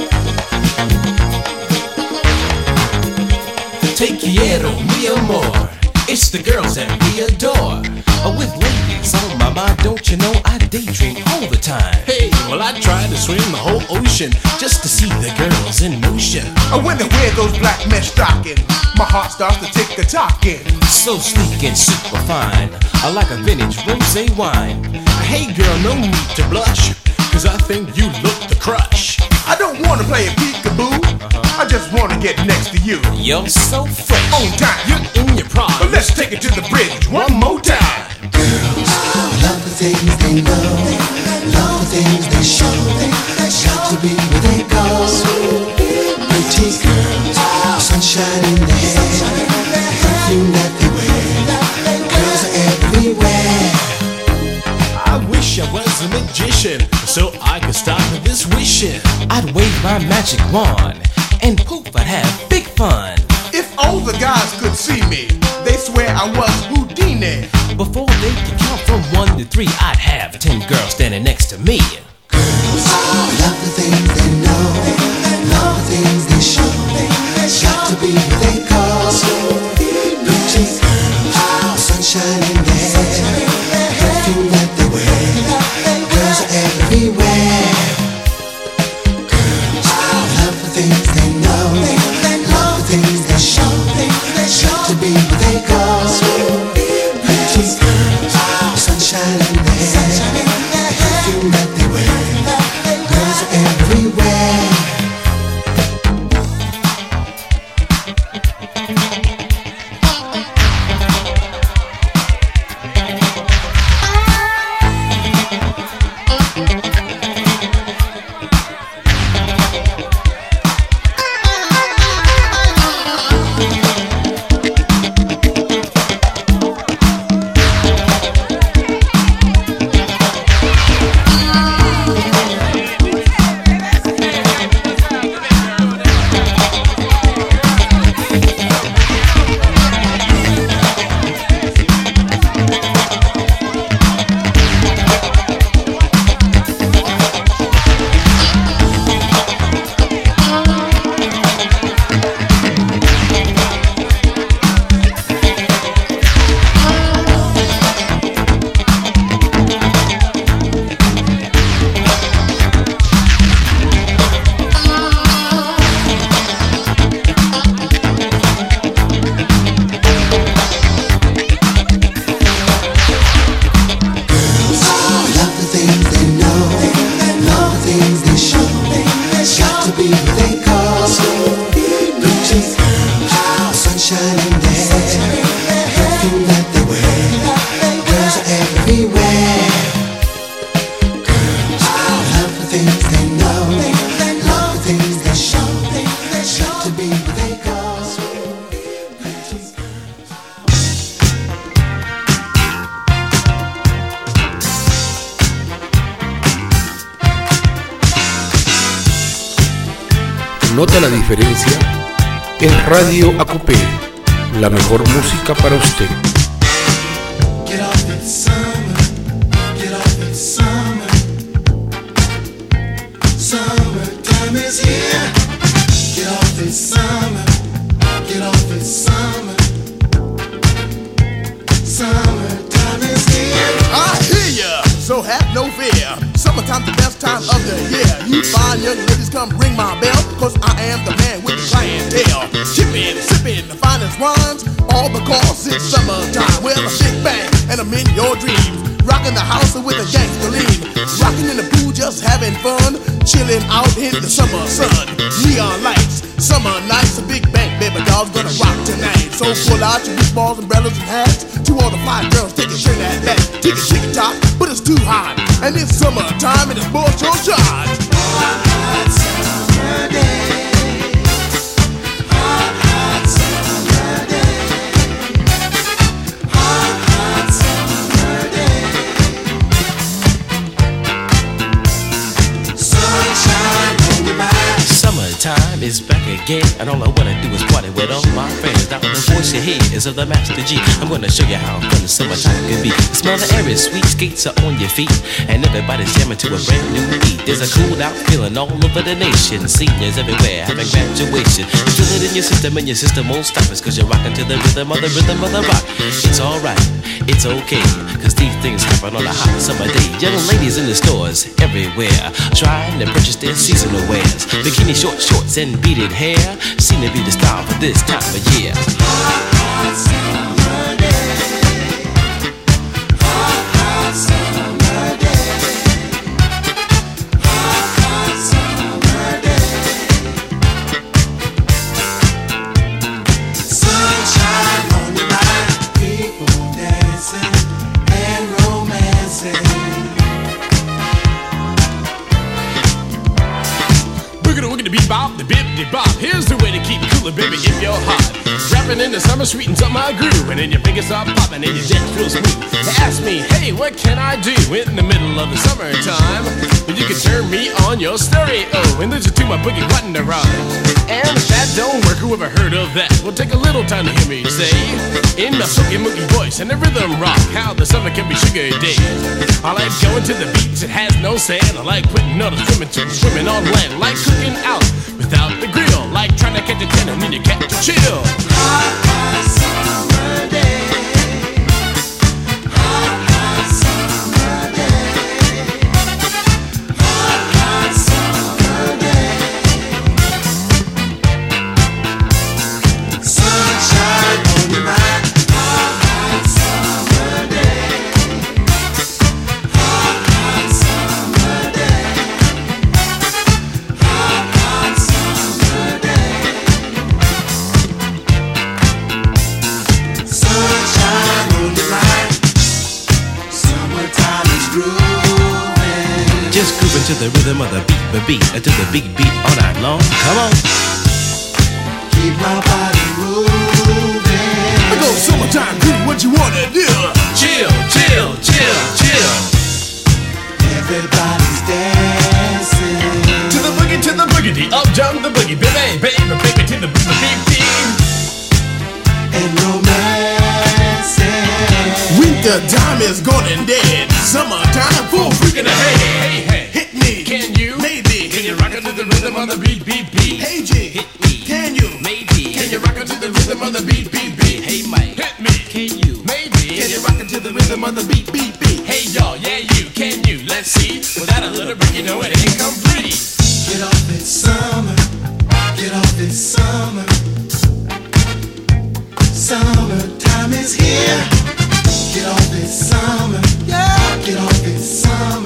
Te quiero, mi amor. It's the girls that we adore. Uh, with ladies on my mind, don't you know I daydream all the time. Hey, well I tried to swim the whole ocean just to see the girls in motion. And when they wear those black mesh stockings, my heart starts to take the talking. So sleek and super fine, I like a vintage rosé wine. Hey girl, no need to blush, cause I think you look the crush. I don't wanna play a peekaboo, I just wanna get next to you. You're so fresh. On time, You're in your prime. but let's take it to the bridge one more time. Love the things they know, love the things they show. Got to be where they go. Pretty girls, sunshine in their hair, perfume that they wear. Girls are everywhere. I wish I was a magician so I could stop this wishing. I'd wave my magic wand and poof, I'd have big fun. If all the guys could see me, they swear I was Houdini. Before they could count from one to three, I'd have ten girls standing next to me. Love the things they know, love the things they show. Got to be where they go. Pretty girls, sunshine in their hair, perfume that they wear. Girls are everywhere. Love the things they know, love the things they show. Got to be where they go. Pretty girls, sunshine in their hair, perfume that they wear. Girls are everywhere. ¿Nota la diferencia? Es Radio A Q P, la mejor música para usted. Get off it summer, get off it summer. Summertime is here. Get off it summer, get off it summer. Summertime is here. I hear ya, so have no fear. Summertime's the best time of the year. You fine young ladies, come ring my bell, cause I am the man with the clientele. Chippin', sippin', the finest wines, all because it's summertime. Well, a big bang, and I'm in your dreams. Rockin' the house with a gangster lean. Rockin' in the pool, just having fun. Chillin' out in the summer sun. Neon lights, summer nights. A big bang, baby doll's gonna rock tonight. So pull out your beach balls, umbrellas, and hats. To all the fly girls, take a turn at that. Take a chicken top, but it's too hot. And it's summertime and it's both your shot. Hot, hot summer day. Hot, hot summer day. Hot, hot summer day. Sunshine on your mind. Summertime is back again, and all I wanna do is party with all my friends. Now the voice you hear is of the Master G. I'm gonna show you how fun the summertime can be. The smell of the air is sweet, skates are on your feet, and everybody's jamming to a brand new beat. There's a cooled out feeling all over the nation. Seniors everywhere having graduation. You feel it in your system, and your system won't stop us, cause you're rocking to the rhythm of the rhythm of the rock. It's alright, it's okay, cause these things happen on a hot summer day. Young ladies in the stores everywhere, trying to purchase their seasonal wares. Bikini short shorts and beaded hair seem to be the style for this time of year. Hot, hot summer day. Hot, hot summer day. Hot, hot summer day. Sunshine on your mind. People dancing and romancing. Boogity woogity bebop, the bibbity bop. Here's the way to keep cooler, baby, if you're hot. Rapping in the summer, sweetens up my groove, and then your fingers start popping and your dance real smooth. They ask me, hey, what can I do in the middle of the summertime? Well, you can turn me on your stereo and listen to my boogie button to rhyme. And if that don't work, who ever heard of that? Well, take a little time to hear me say, in my silky mookie voice and the rhythm rock, how the summer can be sugar day. I like going to the beach that has no sand. I like putting on a swimming suit, swimming on land. Like cooking out without the grill, like trying to catch a ten and then you catch a chill. Hot, hot summer day. Hot, hot summer day. Hot, hot summer day. Sunshine on your mind. Hot, hot summer day. Hot, hot summer day. Hot, hot summer day. Sunshine on your mind. Summertime is grooving. Just grooving to the rhythm of the beat, the beat, to the big beat all night long. Come on. Keep my body moving. I go summertime groove, what you wanna do? Chill, chill, chill, chill. Everybody's dancing. To the boogie, to the boogity, up jump the boogie, baby, baby, baby, to the boogie, beep, beep. And romancing. Winter time is gone and dead. Summertime full freaking ahead. Hey, hey, Hit me. can you? Maybe. Can you rock it to the rhythm of the beat, beat, beat? Hey G. Hit me. Can you? Maybe. Can you rock it to the rhythm of the beat, beat, beat? Hey, Mike. Hit me. Can you? Maybe. Can you rock it to the rhythm of the beat, beat, beat? Hey, y'all, yeah, you. Can you? Let's see. Without a little break, you know it ain't complete. Get off it summer. Get off it summer. Summertime is here. Get off it summer. Yeah. Get off it summer.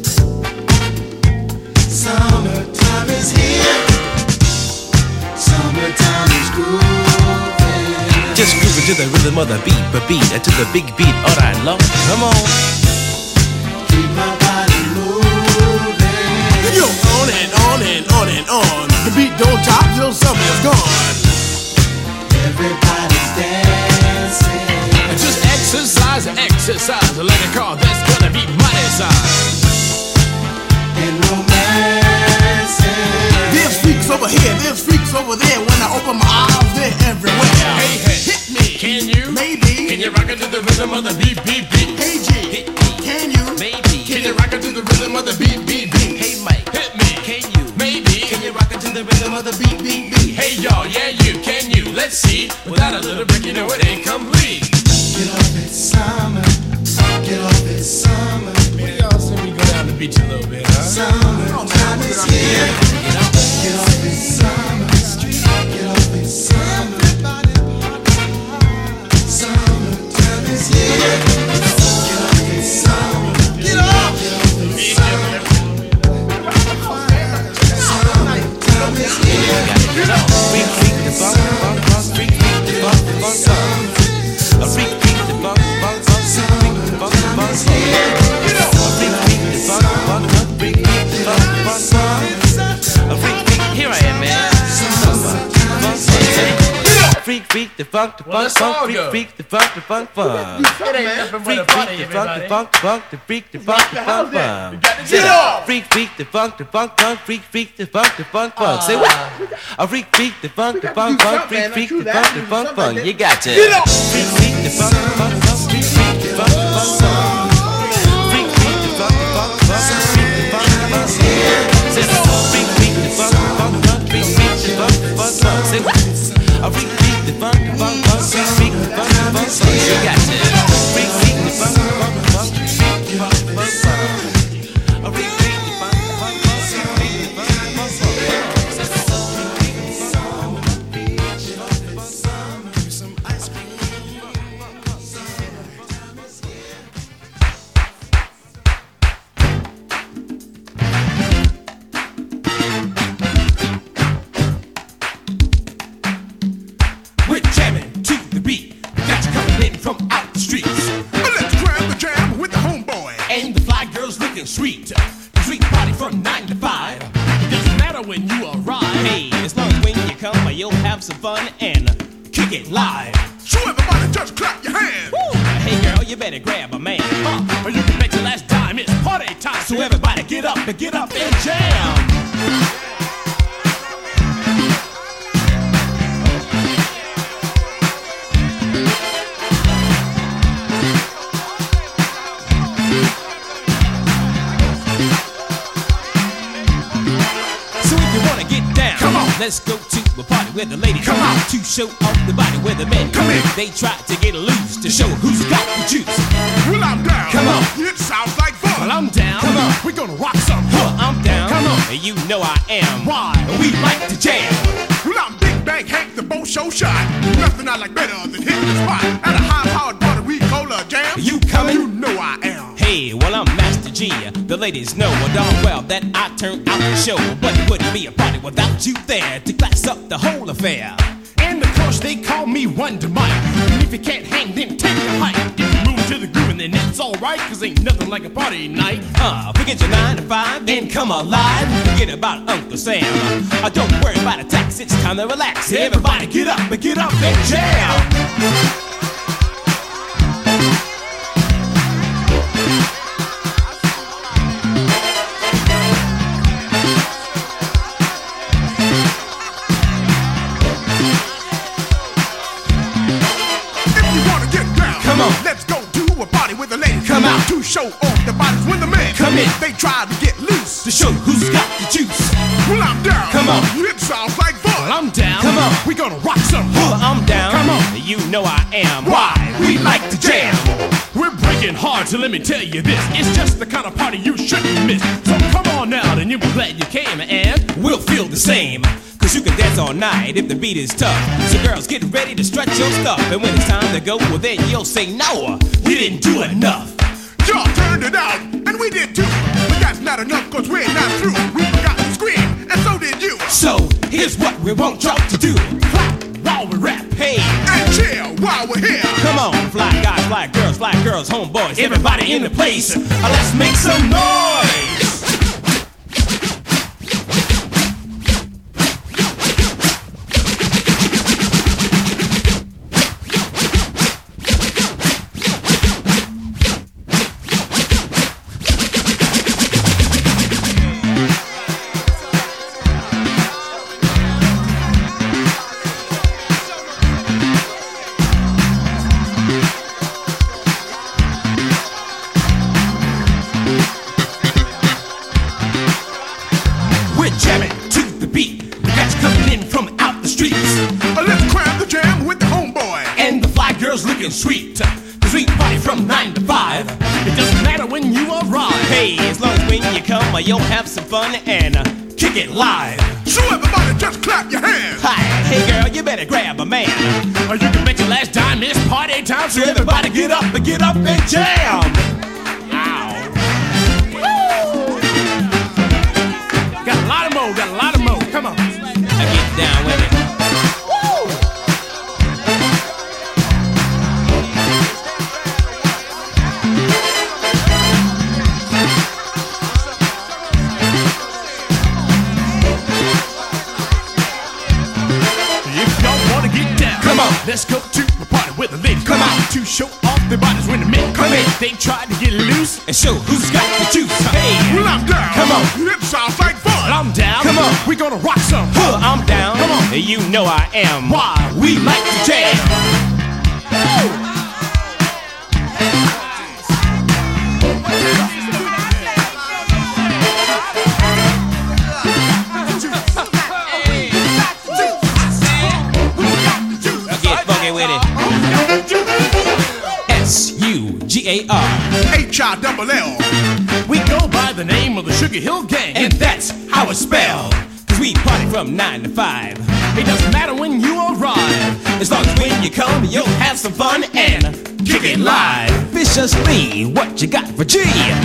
Summertime is here. Summertime is grooving. Just grooving to the rhythm of the beat, but beat, to the big beat all night long. Come on. Keep my body moving. Yo, on and on and on and on. The beat don't stop till summer is gone. Everybody's dancing. Just exercise, exercise, like a car that's gonna be mighty size. And romancing. This freak's over here, this beat. Without a little break, you know it ain't complete. Get off it, summer. Get off it, summer. Man, y'all see me go down the beach a little bit, huh? Summertime is here. Get off it, summer. Get off it, summer. Summertime is here. Get off it, summer. Get off. Summertime is here. Freak, freak, the funk, funk, funk, freak, freak, the funk, the funk, funk. A freak, freak, the funk, funk, funk, freak, freak, the funk, the funk, funk. A freak, freak, the funk, funk, funk, freak, freak, the funk, the funk, funk. A freak, freak, here I am, man. Freak, freak, the funk, the funk, funk, freak, freak, the funk, the funk, funk. It ain't nothing but a party, Freak, the funk, the everybody. funk, funk, the freak, the funk, the funk, funk. Get off! Freak, freak, the funk, the funk, funk, freak, freak, the funk, the funk, funk. Say what? A freak, freak, the funk, the funk, funk, freak, freak, the funk, the funk, funk. You got to. Freak, freak, the funk, the funk, funk, freak, freak, the funk, the funk, funk. Freak, freak, the funk, the funk, funk, freak, the funk, the funk, funk. Say what? Freak, freak, the funk, the funk, funk, freak, freak, the funk, the funk, funk. Say what? A freak, freak, the funk, the funk, funk, freak, freak, the funk, the funk, funk. You got to. Freak, freak, the funk, the funk, funk, freak, freak, the funk, the funk, funk. A freak, freak, the funk, the funk, funk, freak, freak, the funk, the funk, funk. Say what? Freak, freak, the funk, the funk, freak, freak, the funk, the funk, funk. Some ice cream. We're jamming to the beat. Got you coming in from out the streets. Let's grab the jam with the homeboy. And the fly girls looking sweet. The sweet party from nine to five. It doesn't matter when you arrive. Hey, as long as when you come, you'll have some fun and kick it live. So everybody just clap your hands. Woo! Hey girl, you better grab a man. Huh? Or you can bet your last dime it's party time. So everybody get up and get up and jam. So if you wanna get down, Come on. let's go to a party where the ladies Come on. to show off the body where the men Come in. They try to get loose to show who's got the juice. Well, I'm down. Come on. It sounds like fun. Well, I'm down. Come on. We're gonna rock some. Huh, I'm down. Come on. And you know I am. Why? We like to jam. Well, I'm Big Bang Hank, the Bo Show shot. Nothing I like better than hitting the spot at a high-powered Puerto Rico jam. You coming? You know I am. Hey, well, I'm Master G. The ladies know darn well that I turn out the show. But it wouldn't be a party without you there to class up the whole affair. And of course, they call me Wonder Mike. And if you can't hang, then take a hike. If you move to the groove, and then it's alright, cause ain't nothing like a party night. Uh, forget your nine to five, then come alive. Forget about Uncle Sam. Uh, don't worry about a tax, it's time to relax. Everybody get up and get up and jam. Come on. Let's go to a party with the ladies. Come out. To show off the bodies when the men Come in. They try to get loose. To show who's got the juice. Well, I'm down. Come on. It sounds like fun. Well, I'm down. Come on. We're gonna rock some. Well, I'm down. Come on. You know I am. Why? We like to jam. We're breaking hard, so let me tell you this. It's just the kind of party you shouldn't miss. So come on out, and you'll be glad you came, and we'll feel the same. Cause you can dance all night if the beat is tough. So girls, get ready to stretch your stuff. And when it's time to go, well then you'll say, no, we didn't do enough. Y'all turned it out, and we did too. But that's not enough, cause we're not through. We forgot to scream, and so did you. So here's what we want y'all to do. Clap while we rap, hey. And chill while we're here. Come on, fly guys, fly girls, fly girls, homeboys, everybody in the place. Uh, let's make some noise. rockin' sweet. Cause we party from nine to five. It doesn't matter when you arrive. Hey, as long as when you come, uh, you'll have some fun and uh, kick it live. So everybody just clap your hands. Hi, hey girl, you better grab a man. Or you can bet your last dime is party time. So everybody get up and get up and jam. Ow. Woo. Got a lot of mo, got a lot of mo. Come on. Now get down with it. Let's go to the party with the ladies. Come on, to show off their bodies when the men come in. They try to get loose and show who's got the juice. Hey, well I'm down. Come on, it sounds like fun. Well, I'm down. Come on, we gonna rock some. Huh, I'm down. Come on, you know I am. Why we like to jam. Woo. S U G A R H I L L. We go by the name of the Sugar Hill Gang, and that's how it's spelled. Cause we party from nine to five. It doesn't matter when you arrive. As long as when you come, you'll have some fun and kick it live. Viciously, what you got for G?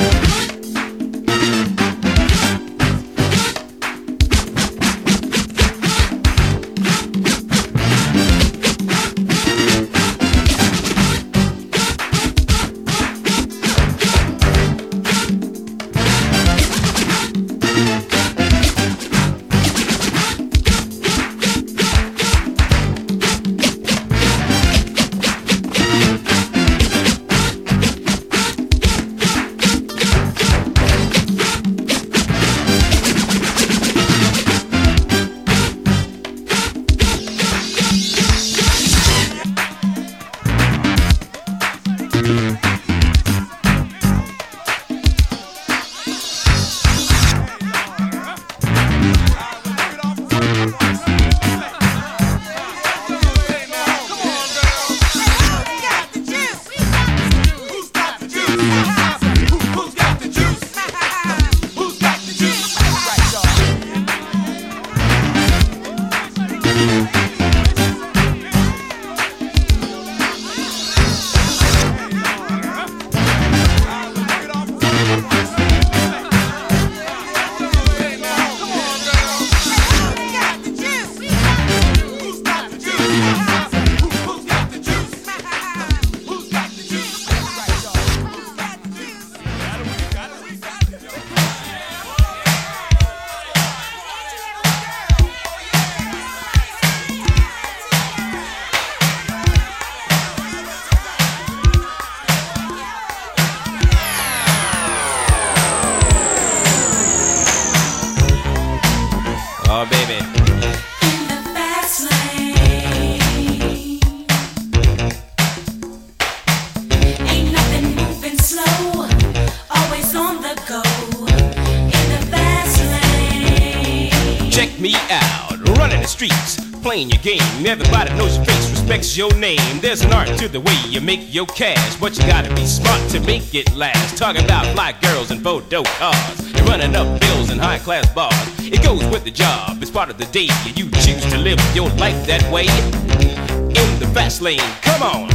Playing your game, everybody knows your face, respects your name. There's an art to the way you make your cash, but you gotta be smart to make it last. Talking about fly girls and photo cars, and running up bills in high class bars. It goes with the job, it's part of the day. You choose to live your life that way in the fast lane. Come on.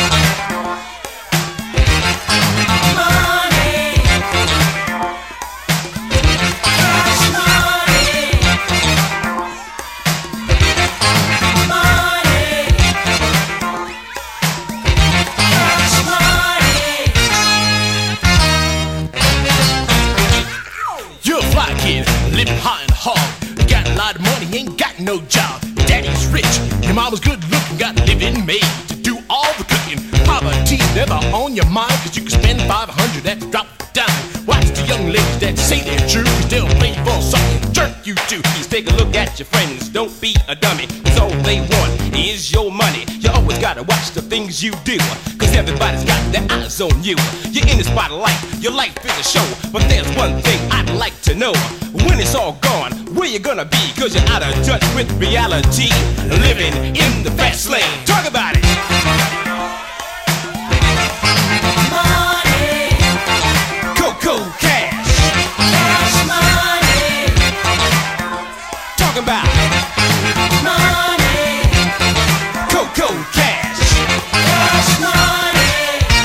Ain't got no job, daddy's rich, your mama's good looking, got a living made to do all the cooking. Poverty never on your mind, cause you can spend five hundred at the drop of a dime. Watch the young ladies that say they're true, cause they'll play for some jerk you do. Please take a look at your friends, don't be a dummy, cause all they want is your money. You always gotta watch the things you do, cause everybody's got their eyes on you. You're in the spotlight, your life is a show, but there's one thing I'd like to know. When it's all gone, where you gonna be? Cause you're out of touch with reality, living in the fast lane. Talk about it. Coco Cash. Cash money.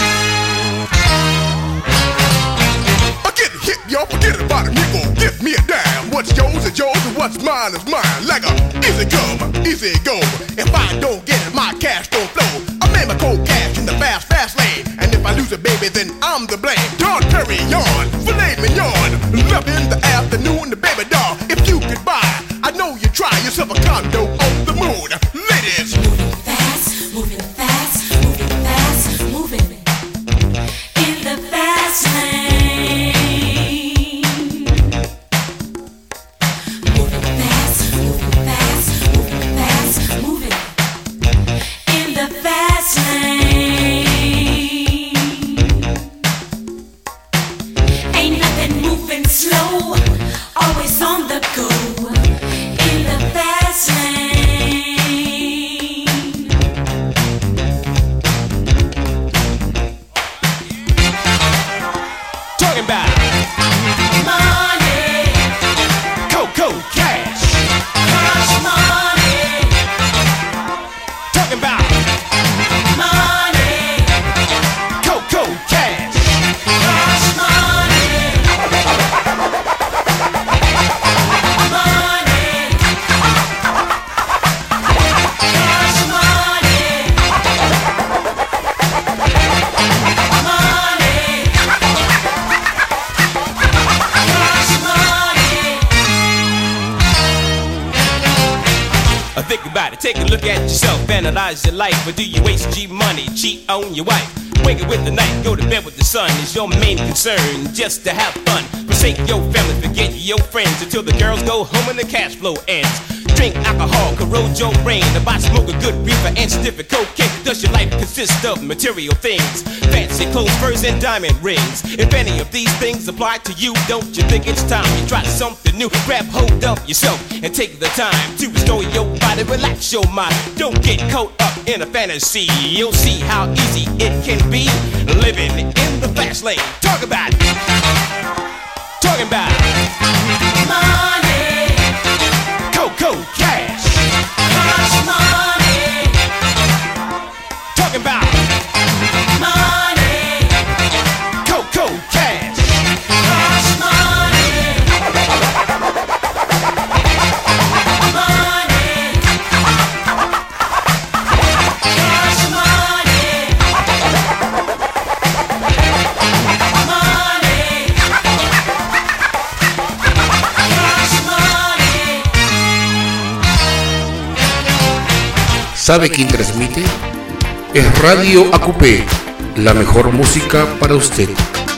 Forget it, hit, y'all, forget about it, nigga. Give me a dime. What's yours is yours and what's mine is mine. Like a easy come, easy go. If I don't get it, my cash don't flow. I made my cold cash in the fast, fast lane. And if I lose it, baby, then I'm the blame. Don't carry on, filet mignon. Love in the afternoon, the baby doll. If you could buy, I know you try yourself a condo on the moon. Ladies, Moving fast, moving fast, moving fast, moving in the fast lane. Moving fast, moving fast, moving fast, moving in the fast lane. Ain't nothing moving slow, always on the go in the fast lane. Talking about Money, Coco Cash. cash money, Talking about money, Coco Cash. cash money, money, cash money, money, cash money. Uh, Think about it, take a look at yourself, analyze your life. Or do you waste G money, cheat on your wife? Wake up with the night, go to bed with the sun is your main concern, just to have fun. Forsake your family, forget your friends until the girls go home and the cash flow ends. Drink alcohol, corrode your brain. If I smoke a good reefer and sniff a cocaine, does your life consist of material things? Fancy clothes, furs, and diamond rings. If any of these things apply to you, don't you think it's time you try something new? Grab hold of yourself and take the time to restore your body, relax your mind. Don't get caught up in a fantasy. You'll see how easy it can be living in the fast lane. Talk about it. Talking about Money, Coco Cash. cash money, Talking about money, Coco Cash. cash money, money, cash money, money, cash money. ¿Sabe quién transmite? Es Radio A Q P, la mejor música para usted.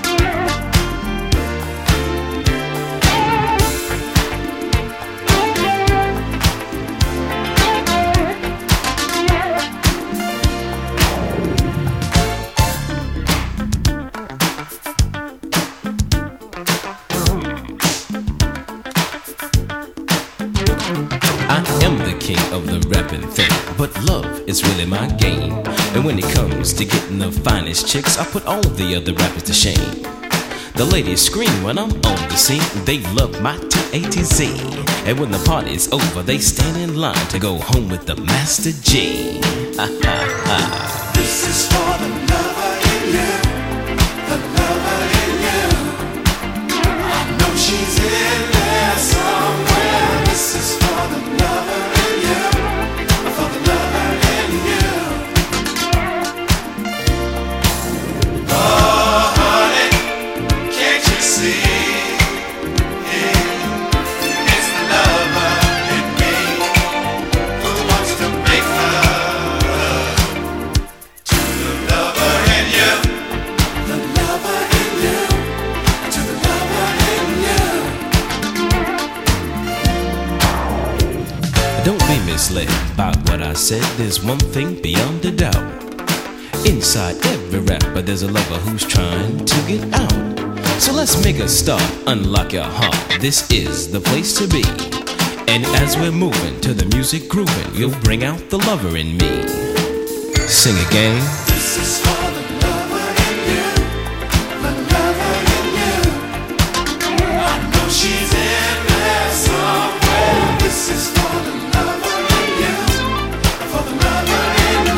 I am the king of the rapping thing, but love is really my game. And when it comes to getting the finest chicks, I put all the other rappers to shame. The ladies scream when I'm on the scene, they love my T A to Z. And when the party's over, they stand in line to go home with the Master G. Ha ha ha. This is for the lover in you, the lover in you. I know she's in there somewhere. This is for the lover in you, for the lover in you. Oh, honey, can't you see? It's the lover in me who wants to make love to the lover in you, the lover in you, to the lover in you. Don't be misled by what I said. There's one thing beyond a doubt. Inside every rapper, there's a lover who's trying to get out. So let's make a start, unlock your heart. This is the place to be. And as we're moving to the music grooving, you'll bring out the lover in me. Sing again. This is for the lover in you, the lover in you. I know she's in there somewhere. This is for the lover in you, for the lover in you.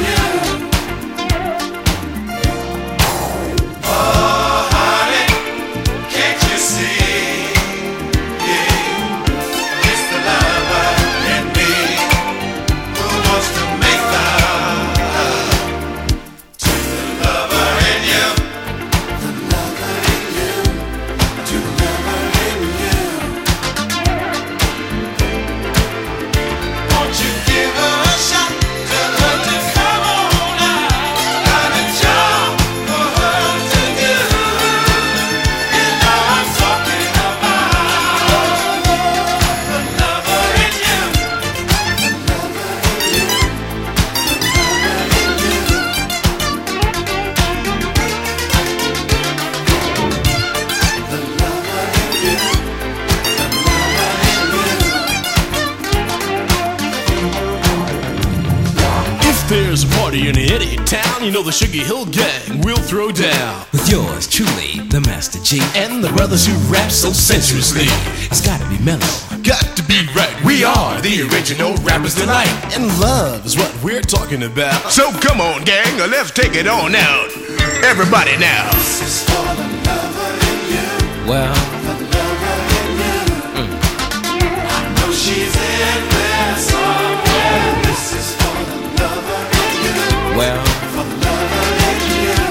there's a party in any town, you know the Sugar Hill Gang will throw down. With yours truly, the Master G. And the brothers who rap so sensuously. It's gotta be mellow. Got to be right. We are the original rappers tonight. And love is what we're talking about. So come on, gang, let's take it on out. Everybody now. This is for the lover in you. Well, The lover in you. Mm. I know she's in there somewhere. This is for the lover in you. well, For the lover in you.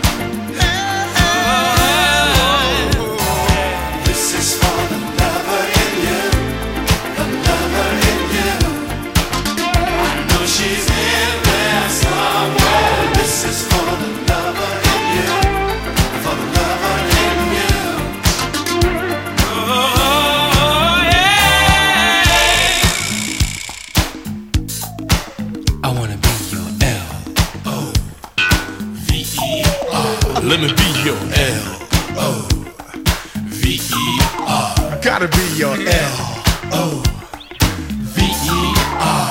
This is for the lover in you. The lover in you. I know she's in there somewhere. This is for the lover in you. For the lover in you. I wanna be your L. O V E R. Let me be your L O V E R. Gotta be your L. O V E R.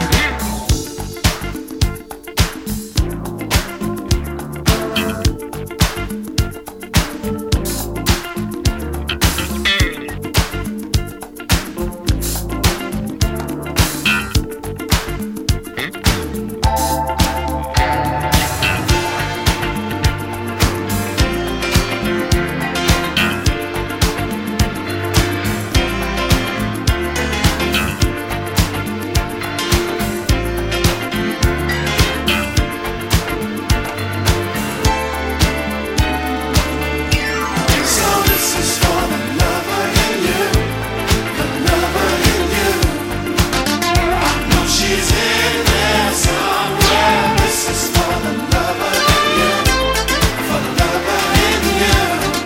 So this is for the lover in you. The lover in you. I know she's in there somewhere. This is for the lover in you. For the lover in you.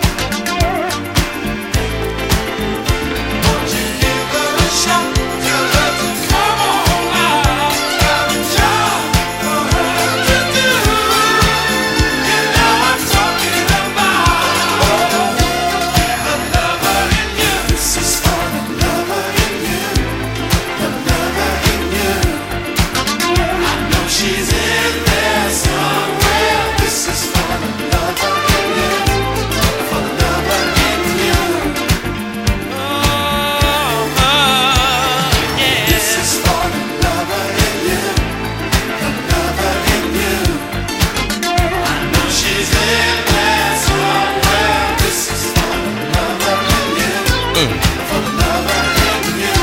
Won't you give her a shot? Tell her to come on out. Got a job for her to do. You know I'm talking about the lover in you. This is for the lover in you. The lover in you. I know she's in there somewhere. This is for the lover in you. For the lover in you. This is for the lover in you. The lover in you. I know she's in there somewhere. This is for the lover in you. For the lover in you.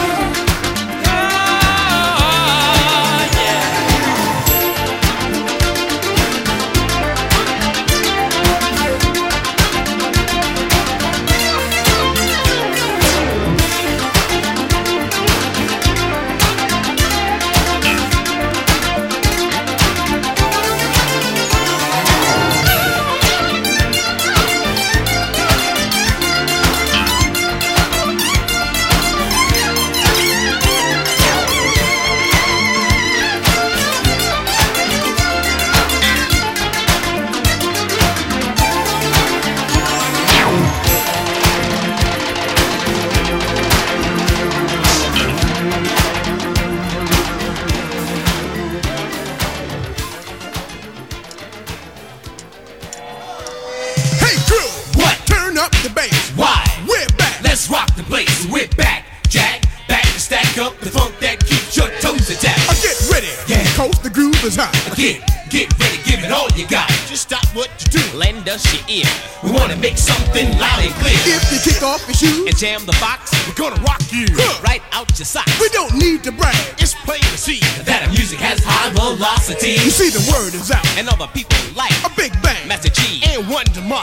Hey crew, what? Turn up the bass. Why? We're back. Let's rock the place. We're back, Jack. Back to stack up the funk that keeps your toes attacked. Uh, get ready. Yeah. Coast the groove is hot. Again, get ready, give it all you got. Just stop what you do, lend us your ear. We wanna make something loud and clear. If you kick off your shoes, And jam the box, we're gonna rock you Huh. right out your socks. we don't need to brag. It's plain to see that our music has high velocity. You see the word is out. And other people like A big bang. Master G and Wonder Mike.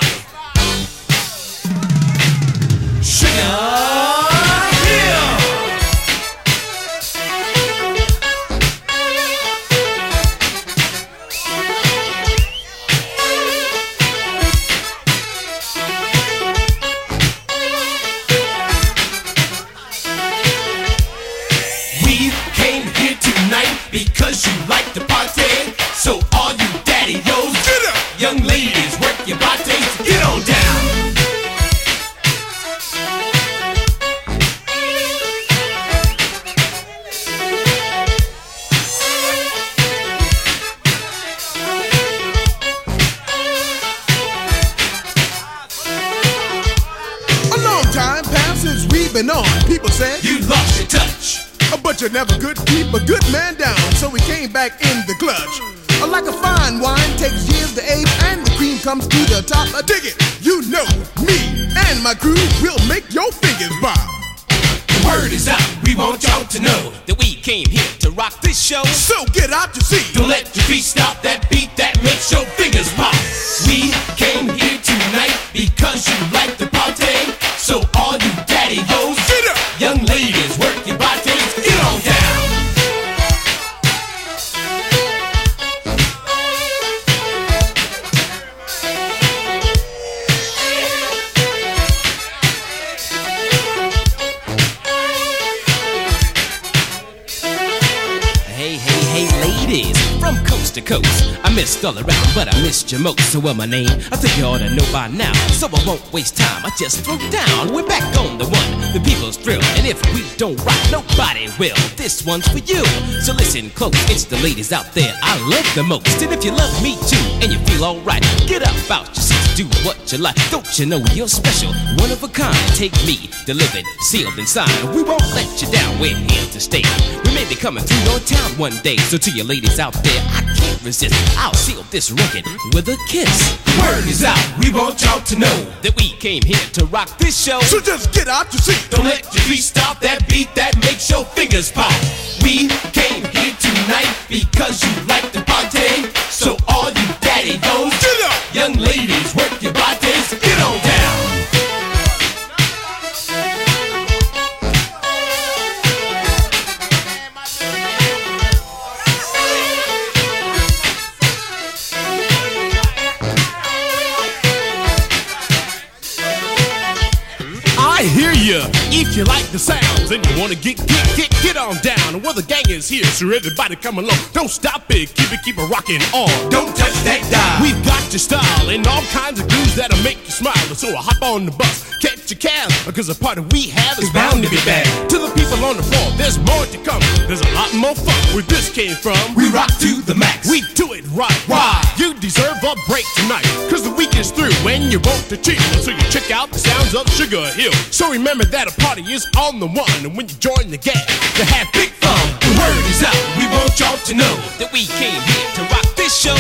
Sugar Hill. We came here tonight because you like to party. So all you daddy-os, Get up. young ladies, work your bodies, get on down. moving on. People said, you lost your touch. But you never could keep a good man down, so we came back in the clutch. Like a fine wine, takes years to age, and the cream comes to the top. I dig it. You know me and my crew will make your fingers bob. The word is out, we want y'all to know that we came here to rock this show. So get out your seat. Don't let your feet stop that beat that makes your fingers pop. We came here tonight because you like the party. So all you daddy hoes, get up. Young ladies, work your bodies, get on down. From coast to coast, I missed all around, but I missed you most. So what my name? I think you ought to know by now. So I won't waste time, I just throw down. We're back on the one, the people's thrill. And if we don't rock, nobody will. This one's for you, so listen close. It's the ladies out there I love the most. And if you love me too, and you feel alright, get up out your seats, do what you like. Don't you know you're special, one of a kind. Take me, delivered, sealed and signed. We won't let you down, we're here to stay. We may be coming through your town one day. So to you ladies out there, I can't resist. I'll seal this record with a kiss. Word is out, we want y'all to know that we came here to rock this show. So just get out your seat. Don't let your feet stop that beat that makes your fingers pop. We came here tonight because you like the party. So all you daddy goes, get up. Young ladies, work your bodies, get on down. I hear ya. If you like the sounds and you wanna get, get, get, get on down. Well, the gang is here, so everybody come along. Don't stop it, keep it, keep it rocking on. Don't touch that dial. We've got your style and all kinds of grooves that'll make you smile. So I hop on the bus, catch your cab, because the party we have is bound to be bad. To the people on the floor, there's more to come. There's a lot more fun where this came from. We rock to the max. We do it right. Why? You deserve a break tonight, cause the week is through when you want to chill. So you check out the sounds of Sugar Hill. So remember that a party is on the one, and when you join the gang, you have big fun. The word is out, we want y'all to know that we came here to rock this show.